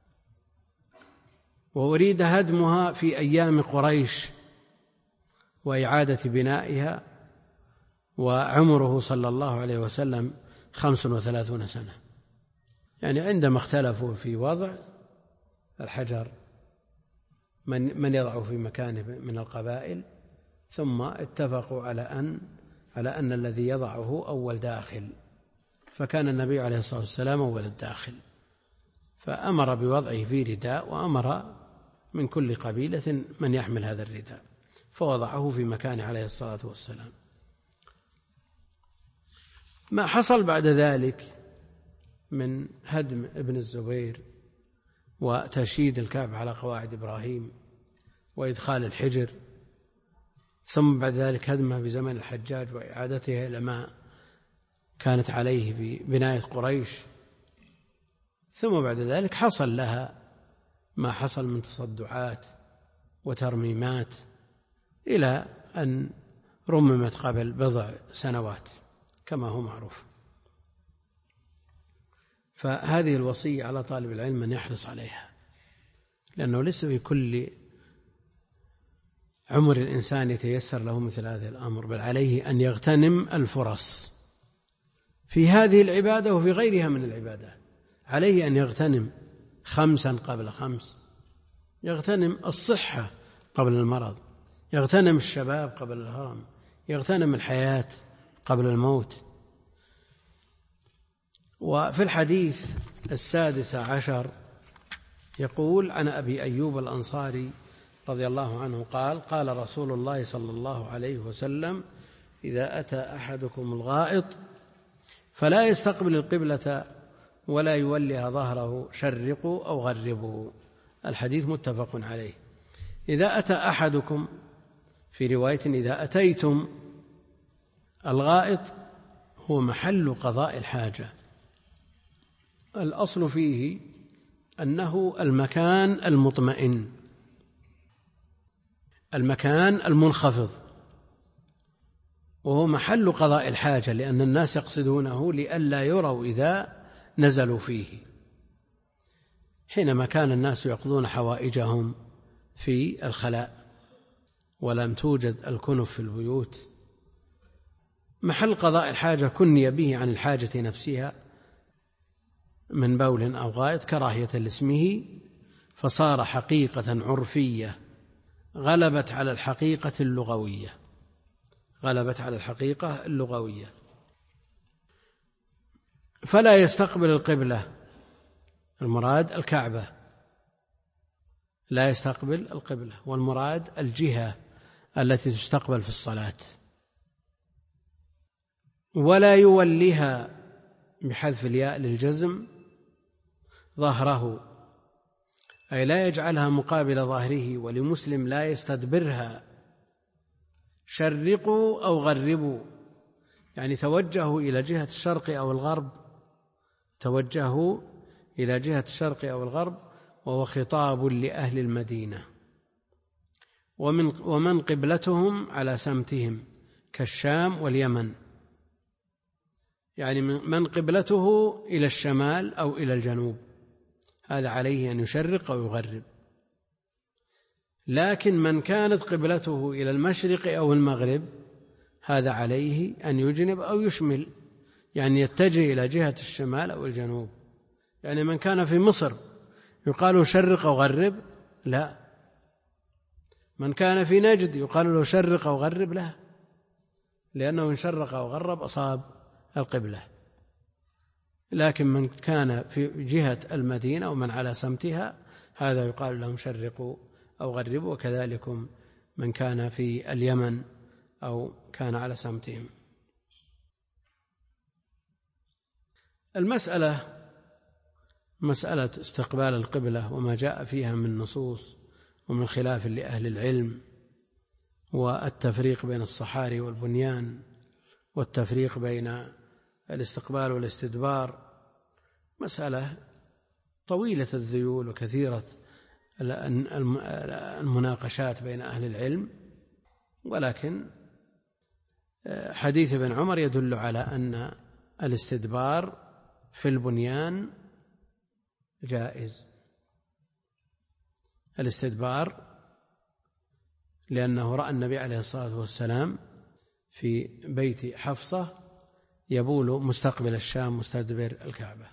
وأريد هدمها في أيام قريش وإعادة بنائها، وعمره صلى الله عليه وسلم خمس وثلاثون سنة، يعني عندما اختلفوا في وضع الحجر من من يضعه في مكانه من القبائل، ثم اتفقوا على أن على أن الذي يضعه أول داخل، فكان النبي عليه الصلاة والسلام أول الداخل، فأمر بوضعه في رداء، وأمر من كل قبيلة من يحمل هذا الرداء، فوضعه في مكانه عليه الصلاة والسلام. ما حصل بعد ذلك من هدم ابن الزبير وتشييد الكعبة على قواعد إبراهيم وإدخال الحجر، ثم بعد ذلك هدمها في زمن الحجاج وإعادتها إلى ما كانت عليه في بناية قريش، ثم بعد ذلك حصل لها ما حصل من تصدعات وترميمات إلى أن رممت قبل بضع سنوات كما هو معروف. فهذه الوصية على طالب العلم أن يحرص عليها، لأنه ليس في كل عمر الإنسان يتيسر له مثل هذا الأمر، بل عليه أن يغتنم الفرص في هذه العبادة وفي غيرها من العبادات. عليه أن يغتنم خمسا قبل خمس، يغتنم الصحة قبل المرض، يغتنم الشباب قبل الهرم، يغتنم الحياة قبل الموت. وفي الحديث السادس عشر يقول: عن أبي أيوب الأنصاري رضي الله عنه قال: قال رسول الله صلى الله عليه وسلم: إذا أتى أحدكم الغائط فلا يستقبل القبلة ولا يولها ظهره، شرقوا أو غربوا. الحديث متفق عليه. إذا أتى أحدكم، في رواية إذا أتيتم الغائط، هو محل قضاء الحاجة. الأصل فيه أنه المكان المطمئن، المكان المنخفض، وهو محل قضاء الحاجة، لأن الناس يقصدونه لئلا يروا إذا نزلوا فيه. حينما كان الناس يقضون حوائجهم في الخلاء ولم توجد الكنف في البيوت، محل قضاء الحاجة كني به عن الحاجة نفسها من بول أو غائط كراهية لاسمه، فصار حقيقة عرفية غلبت على الحقيقة اللغوية غلبت على الحقيقة اللغوية فلا يستقبل القبلة، المراد الكعبة، لا يستقبل القبلة، والمراد الجهة التي تستقبل في الصلاة. ولا يوليها بحذف الياء للجزم ظهره، أي لا يجعلها مقابل ظهره، ولمسلم لا يستدبرها. شرقوا أو غربوا، يعني توجهوا إلى جهة الشرق أو الغرب، توجهوا إلى جهة الشرق أو الغرب، وهو خطاب لأهل المدينة. ومن ومن قبلتهم على سمتهم كالشام واليمن، يعني من قبلته إلى الشمال أو إلى الجنوب، هذا عليه أن يشرق أو يغرب. لكن من كانت قبلته إلى المشرق أو المغرب، هذا عليه أن يجنب أو يشمل، يعني يتجه إلى جهة الشمال أو الجنوب. يعني من كان في مصر يقال شرق أو غرب؟ لا. من كان في نجد يقال له شرق أو غرب؟ لا، لأنه إن شرق أو غرب أصاب القبلة. لكن من كان في جهة المدينة ومن على سمتها، هذا يقال لهم شرقوا أو غربوا، وكذلكم من كان في اليمن أو كان على سمتهم. المسألة مسألة استقبال القبلة وما جاء فيها من نصوص ومن خلاف لأهل العلم، والتفريق بين الصحاري والبنيان، والتفريق بين الاستقبال والاستدبار، مسألة طويلة الذيول وكثيرة المناقشات بين أهل العلم. ولكن حديث ابن عمر يدل على أن الاستدبار في البنيان جائز، الاستدبار، لأنه رأى النبي عليه الصلاة والسلام في بيت حفصة يبول مستقبل الشام مستدبر الكعبة.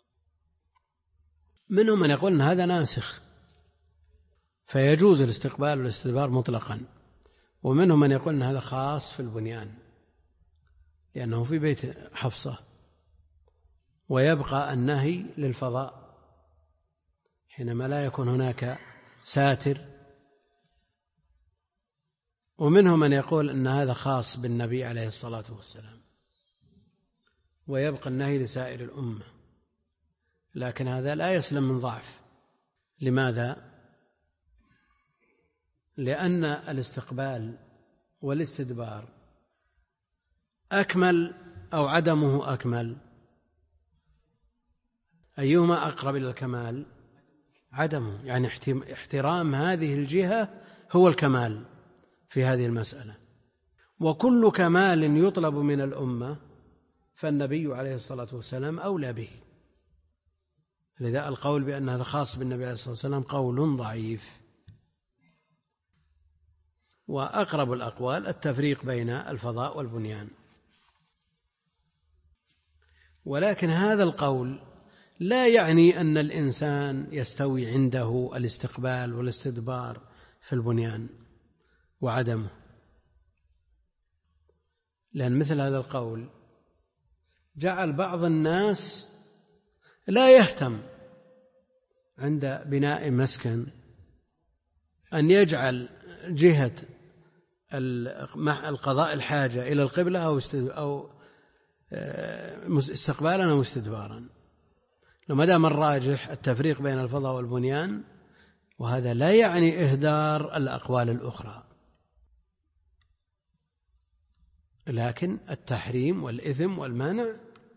منهم من يقول أن هذا ناسخ فيجوز الاستقبال والاستدبار مطلقا، ومنهم من يقول أن هذا خاص في البنيان لأنه في بيت حفصة، ويبقى النهي للفضاء حينما لا يكون هناك ساتر. ومنهم من يقول أن هذا خاص بالنبي عليه الصلاة والسلام ويبقى النهي لسائر الأمة، لكن هذا لا يسلم من ضعف. لماذا؟ لأن الاستقبال والاستدبار أكمل أو عدمه أكمل؟ أيهما أقرب إلى الكمال؟ عدمه، يعني احترام هذه الجهة هو الكمال في هذه المسألة. وكل كمال يطلب من الأمة فالنبي عليه الصلاة والسلام أولى به، لذا القول بأن هذا خاص بالنبي عليه الصلاة والسلام قول ضعيف. وأقرب الأقوال التفريق بين الفضاء والبنيان. ولكن هذا القول لا يعني أن الإنسان يستوي عنده الاستقبال والاستدبار في البنيان وعدمه، لأن مثل هذا القول جعل بعض الناس لا يهتم عند بناء مسكن أن يجعل جهة القضاء الحاجة إلى القبلة أو استقبالا أو استدبارا، لما دام الراجح التفريق بين الفضاء والبنيان، وهذا لا يعني إهدار الأقوال الأخرى، لكن التحريم والإثم والمانع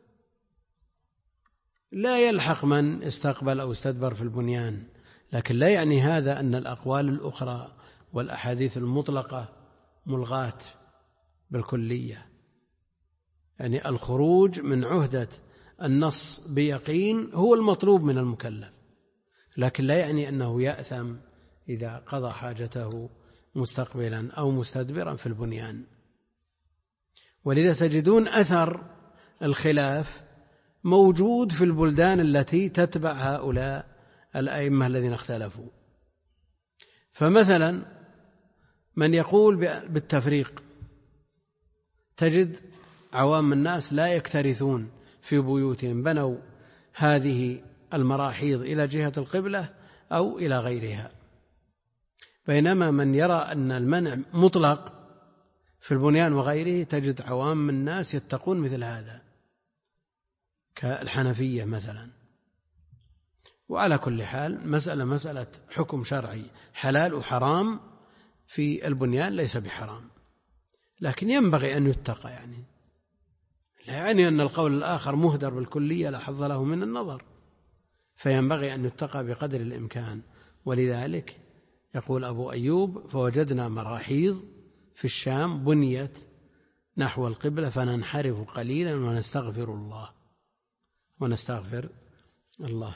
لا يلحق من استقبل أو استدبر في البنيان. لكن لا يعني هذا أن الأقوال الأخرى والأحاديث المطلقة ملغاة بالكلية، يعني الخروج من عهدة النص بيقين هو المطلوب من المكلف، لكن لا يعني أنه يأثم إذا قضى حاجته مستقبلا أو مستدبرا في البنيان. ولذا تجدون أثر الخلاف موجود في البلدان التي تتبع هؤلاء الأئمة الذين اختلفوا. فمثلا من يقول بالتفريق تجد عوام الناس لا يكترثون في بيوتهم، بنوا هذه المراحيض إلى جهة القبلة أو إلى غيرها، بينما من يرى أن المنع مطلق في البنيان وغيره تجد عوام الناس يتقون مثل هذا. كالحنفية مثلا. وعلى كل حال مسألة مسألة حكم شرعي، حلال وحرام في البنيان ليس بحرام، لكن ينبغي أن يتقى، يعني لا يعني أن القول الآخر مهدر بالكلية لا حظ له من النظر، فينبغي أن يتقى بقدر الإمكان. ولذلك يقول أبو أيوب: فوجدنا مراحيض في الشام بنيت نحو القبلة فننحرف قليلا ونستغفر الله ونستغفر الله.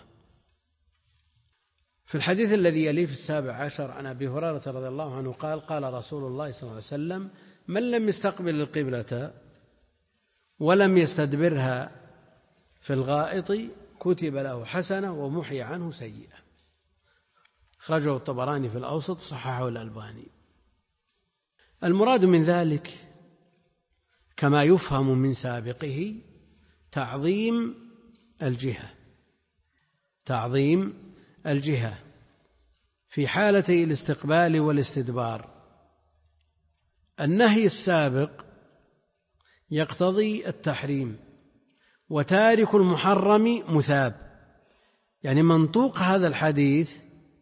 في الحديث الذي يليه في السابع عشر عن أبي هريرة رضي الله عنه قال: قال رسول الله صلى الله عليه وسلم: من لم يستقبل القبلة ولم يستدبرها في الغائط كتب له حسنة ومحي عنه سيئة. أخرجه الطبراني في الأوسط، صححه الألباني. المراد من ذلك كما يفهم من سابقه تعظيم الجهة، تعظيم الجهة في حالتي الاستقبال والاستدبار. النهي السابق يقتضي التحريم، وتارك المحرم مثاب، يعني منطوق هذا الحديث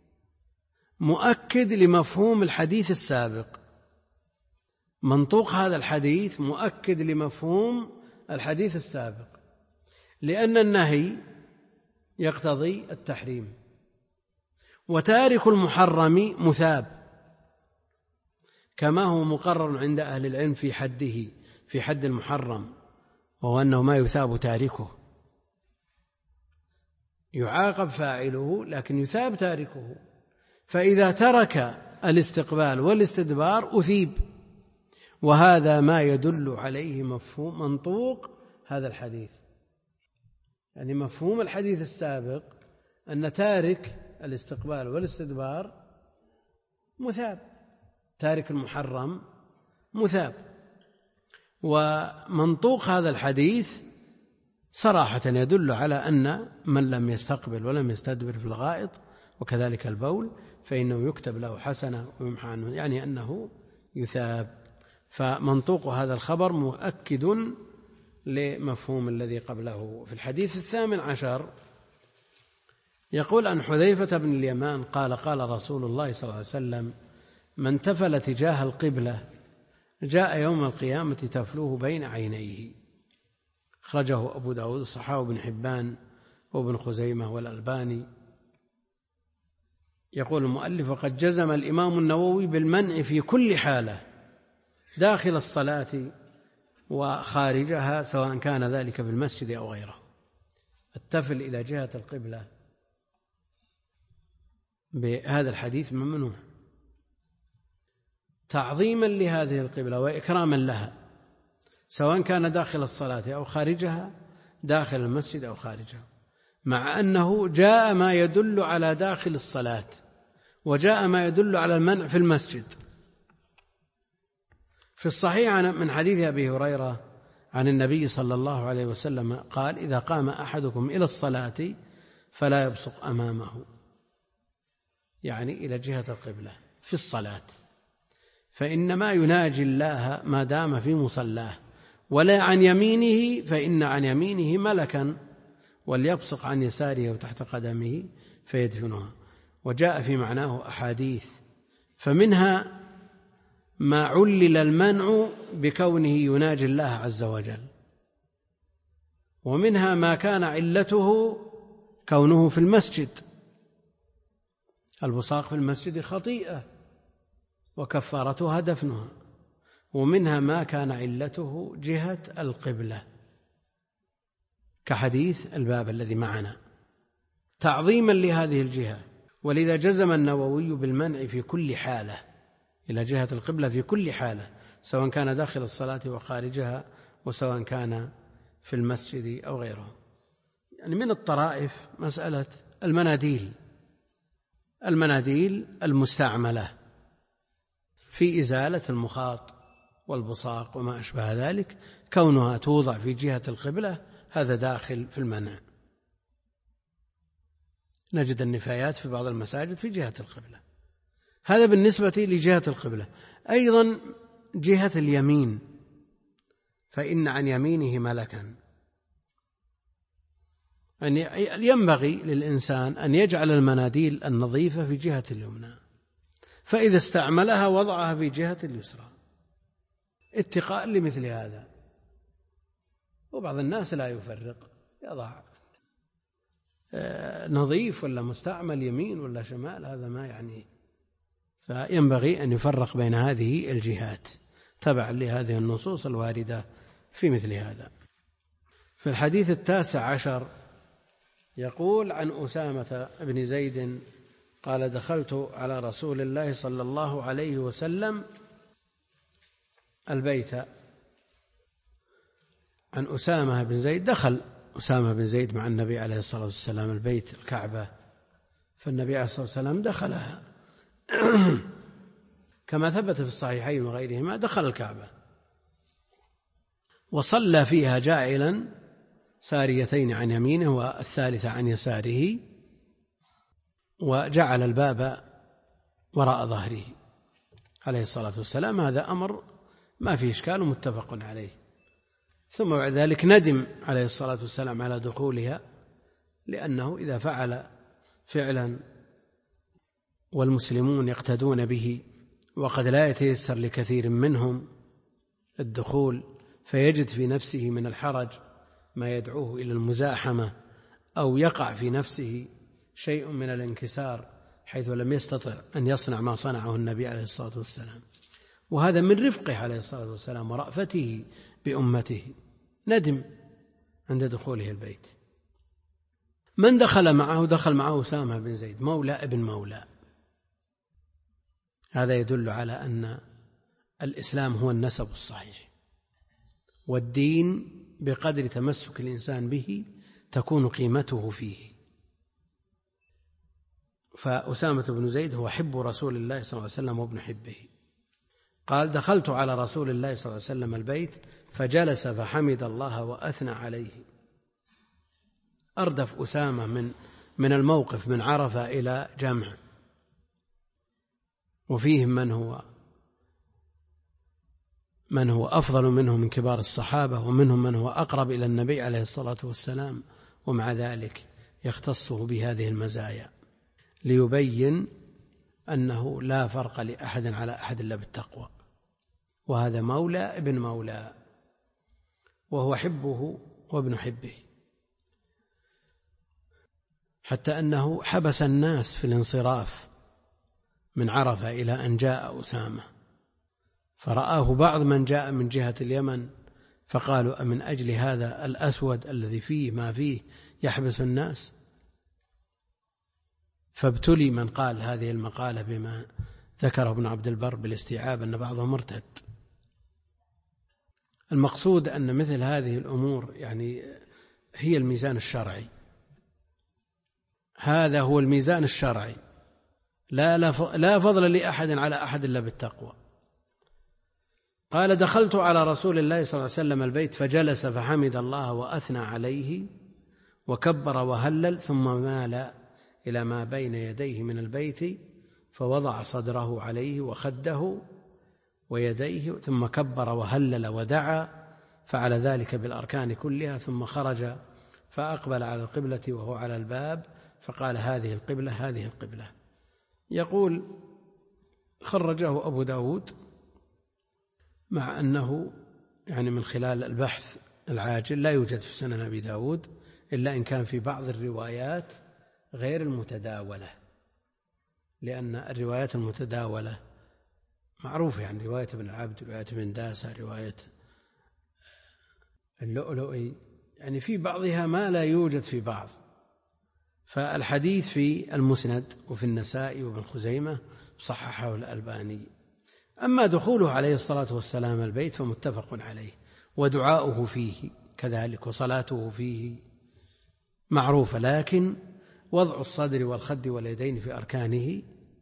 مؤكد لمفهوم الحديث السابق، منطوق هذا الحديث مؤكد لمفهوم الحديث السابق، لأن النهي يقتضي التحريم، وتارك المحرم مثاب كما هو مقرر عند أهل العلم في حده، في حد المحرم، وهو أنه ما يثاب تاركه، يعاقب فاعله لكن يثاب تاركه. فإذا ترك الاستقبال والاستدبار أثيب، وهذا ما يدل عليه مفهوم منطوق هذا الحديث، يعني مفهوم الحديث السابق أن تارك الاستقبال والاستدبار مثاب، تارك المحرم مثاب. ومنطوق هذا الحديث صراحة يدل على أن من لم يستقبل ولم يستدبر في الغائط وكذلك البول فإنه يكتب له حسنة ويمحى عنه، يعني أنه يثاب. فمنطوق هذا الخبر مؤكد لمفهوم الذي قبله. في الحديث الثامن عشر يقول عن حذيفة بن اليمان قال: قال رسول الله صلى الله عليه وسلم: من تفل تجاه القبلة جاء يوم القيامة تفلوه بين عينيه. أخرجه أبو داود، صححه ابن حبان وابن خزيمة والألباني. يقول المؤلف: وقد جزم الإمام النووي بالمنع في كل حالة داخل الصلاة وخارجها، سواء كان ذلك في المسجد أو غيره. التفل إلى جهة القبلة بهذا الحديث ممنوع تعظيما لهذه القبلة وإكراما لها، سواء كان داخل الصلاة أو خارجها، داخل المسجد أو خارجها، مع أنه جاء ما يدل على داخل الصلاة وجاء ما يدل على المنع في المسجد. في الصحيح من حديث أبي هريرة عن النبي صلى الله عليه وسلم قال: إذا قام أحدكم إلى الصلاة فلا يبصق أمامه، يعني إلى جهة القبلة في الصلاة، فإنما يناجي الله ما دام في مصلاه، ولا عن يمينه فإن عن يمينه ملكا، وليبصق عن يساره وتحت قدمه فيدفنها. وجاء في معناه أحاديث، فمنها ما علل المنع بكونه يناجي الله عز وجل، ومنها ما كان علته كونه في المسجد، البصاق في المسجد خطيئة وكفارتها دفنها، ومنها ما كان علته جهة القبلة كحديث الباب الذي معنا تعظيما لهذه الجهة. ولذا جزم النووي بالمنع في كل حالة إلى جهة القبلة في كل حالة، سواء كان داخل الصلاة وخارجها، وسواء كان في المسجد أو غيره. يعني من الطرائف مسألة المناديل، المناديل المستعملة في إزالة المخاط والبصاق وما أشبه ذلك، كونها توضع في جهة القبلة هذا داخل في المنع. نجد النفايات في بعض المساجد في جهة القبلة، هذا بالنسبة لجهة القبلة. أيضا جهة اليمين، فإن عن يمينه ملكا، يعني ينبغي للإنسان أن يجعل المناديل النظيفة في جهة اليمنى، فإذا استعملها وضعها في جهة اليسرى اتقاء لمثل هذا. وبعض الناس لا يفرق، يضع نظيف ولا مستعمل يمين ولا شمال، هذا ما يعني. فينبغي أن يفرق بين هذه الجهات تبعا لهذه النصوص الواردة في مثل هذا. في الحديث التاسع عشر يقول عن أسامة بن زيد قال دخلت على رسول الله صلى الله عليه وسلم البيت. عن أسامة بن زيد، دخل أسامة بن زيد مع النبي عليه الصلاة والسلام البيت الكعبة، فالنبي عليه الصلاة والسلام دخلها كما ثبت في الصحيحين وغيرهما، دخل الكعبة وصلى فيها جاعلا ساريتين عن يمينه والثالثة عن يساره، وجعل الباب وراء ظهره عليه الصلاة والسلام. هذا أمر ما فيه إشكال متفق عليه. ثم بعد ذلك ندم عليه الصلاة والسلام على دخولها، لأنه إذا فعل فعلا والمسلمون يقتدون به وقد لا يتيسر لكثير منهم الدخول، فيجد في نفسه من الحرج ما يدعوه إلى المزاحمة، أو يقع في نفسه شيء من الانكسار حيث لم يستطع أن يصنع ما صنعه النبي عليه الصلاة والسلام. وهذا من رفقه عليه الصلاة والسلام ورأفته بأمته، ندم عند دخوله البيت. من دخل معه؟ دخل معه أسامة بن زيد مولى ابن مولى. هذا يدل على أن الإسلام هو النسب الصحيح، والدين بقدر تمسك الإنسان به تكون قيمته فيه. فأسامة بن زيد هو حب رسول الله صلى الله عليه وسلم وابن حبه. قال دخلت على رسول الله صلى الله عليه وسلم البيت فجلس فحمد الله وأثنى عليه. أردف أسامة من من الموقف من عرفة إلى جمع، وفيهم من هو من هو أفضل منه من كبار الصحابة، ومنهم من هو أقرب إلى النبي عليه الصلاة والسلام، ومع ذلك يختصه بهذه المزايا ليبين أنه لا فرق لأحد على أحد إلا بالتقوى. وهذا مولى ابن مولى، وهو حبه وابن حبه، حتى أنه حبس الناس في الانصراف من عرفة إلى أن جاء أسامة، فرآه بعض من جاء من جهة اليمن فقالوا أمن أجل هذا الأسود الذي فيه ما فيه يحبس الناس؟ فابتلي من قال هذه المقالة بما ذكره ابن عبد البر بالاستيعاب أن بعضهم مرتد. المقصود أن مثل هذه الأمور يعني هي الميزان الشرعي، هذا هو الميزان الشرعي، لا لا فضل لأحد على أحد إلا بالتقوى. قال دخلت على رسول الله صلى الله عليه وسلم البيت فجلس فحمد الله وأثنى عليه وكبر وهلل، ثم مال إلى ما بين يديه من البيت فوضع صدره عليه وخده ويديه، ثم كبر وهلل ودعا، فعل ذلك بالأركان كلها، ثم خرج فأقبل على القبلة وهو على الباب فقال هذه القبلة هذه القبلة. يقول خرجه أبو داود، مع أنه يعني من خلال البحث العاجل لا يوجد في سنن أبي داود، إلا إن كان في بعض الروايات غير المتداولة، لأن الروايات المتداولة معروفة، يعني رواية ابن العبد، رواية ابن داسة، رواية اللؤلؤي، يعني في بعضها ما لا يوجد في بعض. فالحديث في المسند وفي النسائي وابن خزيمة صححه الألباني. أما دخوله عليه الصلاة والسلام البيت فمتفق عليه، ودعاؤه فيه كذلك وصلاته فيه معروفة، لكن وضع الصدر والخد واليدين في أركانه،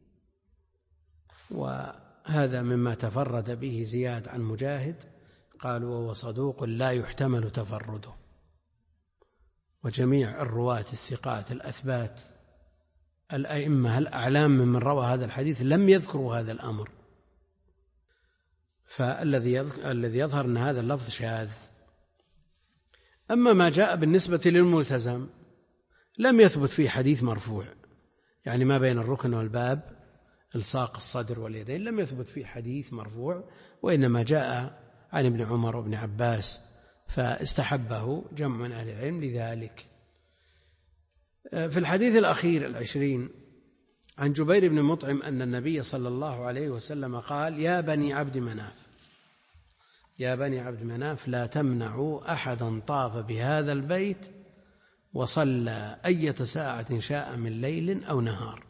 وهذا مما تفرد به زياد عن مجاهد، قالوا وهو صدوق لا يحتمل تفرده. وجميع الرواة الثقات الأثبات الأئمة الأعلام من روى هذا الحديث لم يذكروا هذا الأمر، فالذي الذي يظهر أن هذا اللفظ شاذ. أما ما جاء بالنسبة للملتزم لم يثبت فيه حديث مرفوع، يعني ما بين الركن والباب الصاق الصدر واليدين لم يثبت فيه حديث مرفوع، وإنما جاء عن ابن عمر وابن عباس فاستحبه جمع من أهل العلم لذلك. في الحديث الأخير العشرين عن جبير بن مطعم أن النبي صلى الله عليه وسلم قال: يا بني عبد مناف يا بني عبد مناف لا تمنعوا أحدا طاف بهذا البيت وصلى أية ساعة شاء من ليل أو نهار.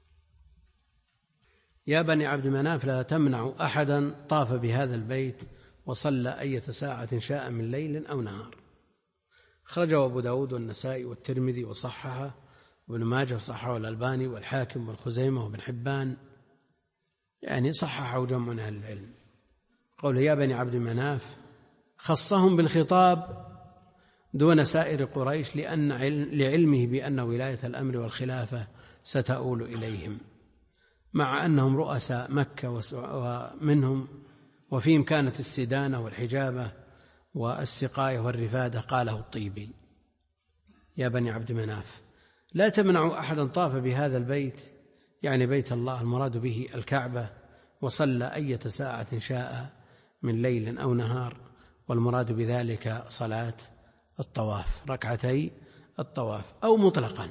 يا بني عبد مناف لا تمنعوا أحدا طاف بهذا البيت وصلى أية ساعة شاء من ليل أو نهار. خرجه أبو داود والنسائي والترمذي وصححه وابن ماجه وصححه الألباني والحاكم والخزيمة وابن حبان، يعني صححه جمع من أهل العلم. قوله يا بني عبد مناف خصهم بالخطاب دون سائر قريش لأن لعلمه بأن ولاية الأمر والخلافة ستؤول إليهم، مع أنهم رؤساء مكة ومنهم وفيهم كانت السدانة والحجابة والسقاية والرفادة. قاله الطيبي: يا بني عبد مناف لا تمنعوا أحدا طاف بهذا البيت، يعني بيت الله المراد به الكعبة، وصلى أية ساعة شاء من ليل أو نهار، والمراد بذلك صلاة الطواف ركعتي الطواف أو مطلقا.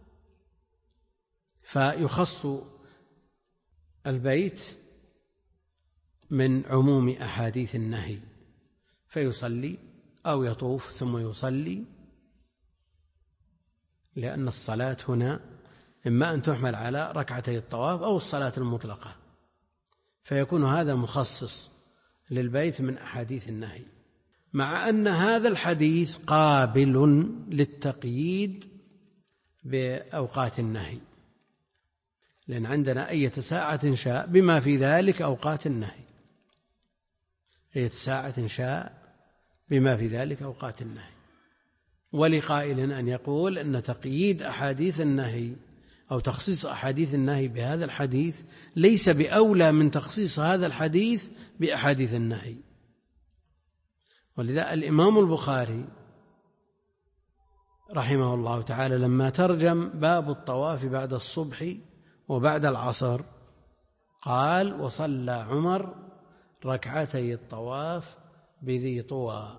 فيخص البيت من عموم أحاديث النهي، فيصلي أو يطوف ثم يصلي، لأن الصلاة هنا إما أن تحمل على ركعتي الطواف أو الصلاة المطلقة، فيكون هذا مخصص للبيت من أحاديث النهي، مع أن هذا الحديث قابل للتقييد بأوقات النهي، لأن عندنا أية ساعة شاء بما في ذلك أوقات النهي، أية ساعة شاء بما في ذلك أوقات النهي. ولقائل أن يقول أن تقييد أحاديث النهي أو تخصيص أحاديث النهي بهذا الحديث ليس بأولى من تخصيص هذا الحديث بأحاديث النهي. ولذا الإمام البخاري رحمه الله تعالى لما ترجم باب الطواف بعد الصبح وبعد العصر قال: وصلى عمر ركعتي الطواف بذي طوى،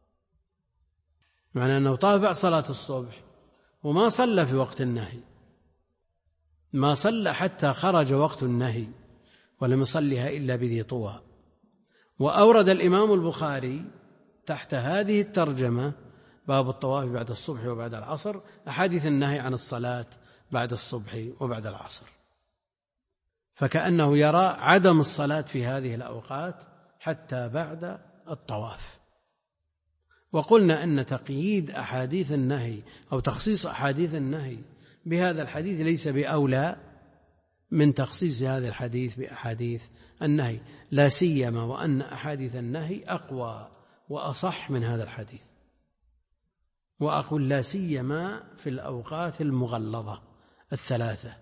معنى أنه طاف بعد صلاة الصبح وما صلى في وقت النهي، ما صلى حتى خرج وقت النهي ولم يصلها إلا بذي طوى. وأورد الإمام البخاري تحت هذه الترجمة باب الطواف بعد الصبح وبعد العصر أحاديث النهي عن الصلاة بعد الصبح وبعد العصر، فكأنه يرى عدم الصلاة في هذه الأوقات حتى بعد الطواف. وقلنا أن تقييد أحاديث النهي أو تخصيص أحاديث النهي بهذا الحديث ليس بأولى من تخصيص هذا الحديث بأحاديث النهي، لا سيما وأن أحاديث النهي أقوى وأصح من هذا الحديث. وأقول لا سيما في الأوقات المغلظة الثلاثة،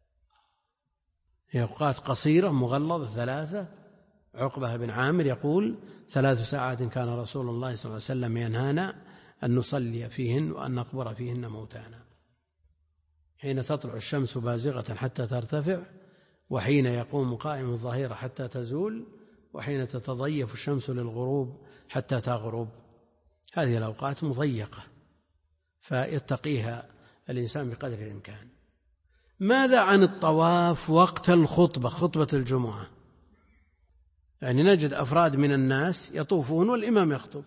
هي أوقات قصيرة مغلظة ثلاثة. عقبة بن عامر يقول: ثلاث ساعات كان رسول الله صلى الله عليه وسلم ينهانا أن نصلي فيهن وأن نقبر فيهن موتانا، حين تطلع الشمس بازغة حتى ترتفع، وحين يقوم قائم الظهيرة حتى تزول، وحين تتضيف الشمس للغروب حتى تغرب. هذه الأوقات مضيقة فيتقيها الإنسان بقدر الإمكان. ماذا عن الطواف وقت الخطبة، خطبة الجمعة؟ يعني نجد أفراد من الناس يطوفون والإمام يخطب،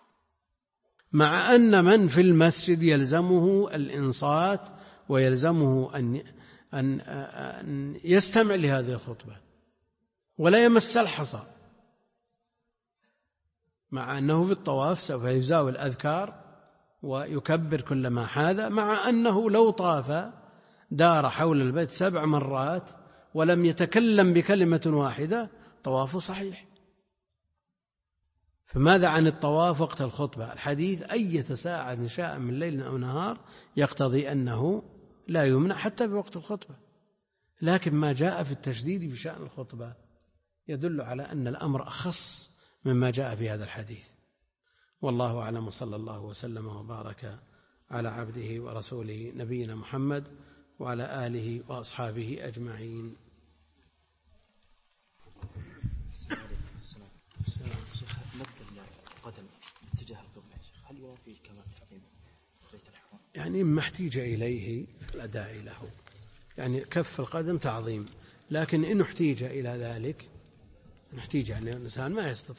مع أن من في المسجد يلزمه الإنصات ويلزمه أن أن أن يستمع لهذه الخطبة ولا يمس الحصى، مع أنه في الطواف سوف يزاول الأذكار ويكبر كلما حاذ، مع أنه لو طاف دار حول البيت سبع مرات ولم يتكلم بكلمة واحدة طوافه صحيح. فماذا عن الطواف وقت الخطبة؟ الحديث أية ساعة شاء من ليل أو نهار يقتضي أنه لا يمنع حتى في وقت الخطبة، لكن ما جاء في التشديد في شأن الخطبة يدل على أن الأمر أخص مما جاء في هذا الحديث. والله أعلم، صلى الله وسلم وبارك على عبده ورسوله نبينا محمد وعلى آله وأصحابه أجمعين. شيخ، مد القدم اتجاه القبلة هل يوافي كمال تعظيم بيت الحرام؟ يعني ما احتيج إليه فلا داعي له، يعني كف القدم تعظيم، لكن إن احتيج إلى ذلك، احتيج يعني الإنسان ما يستطيع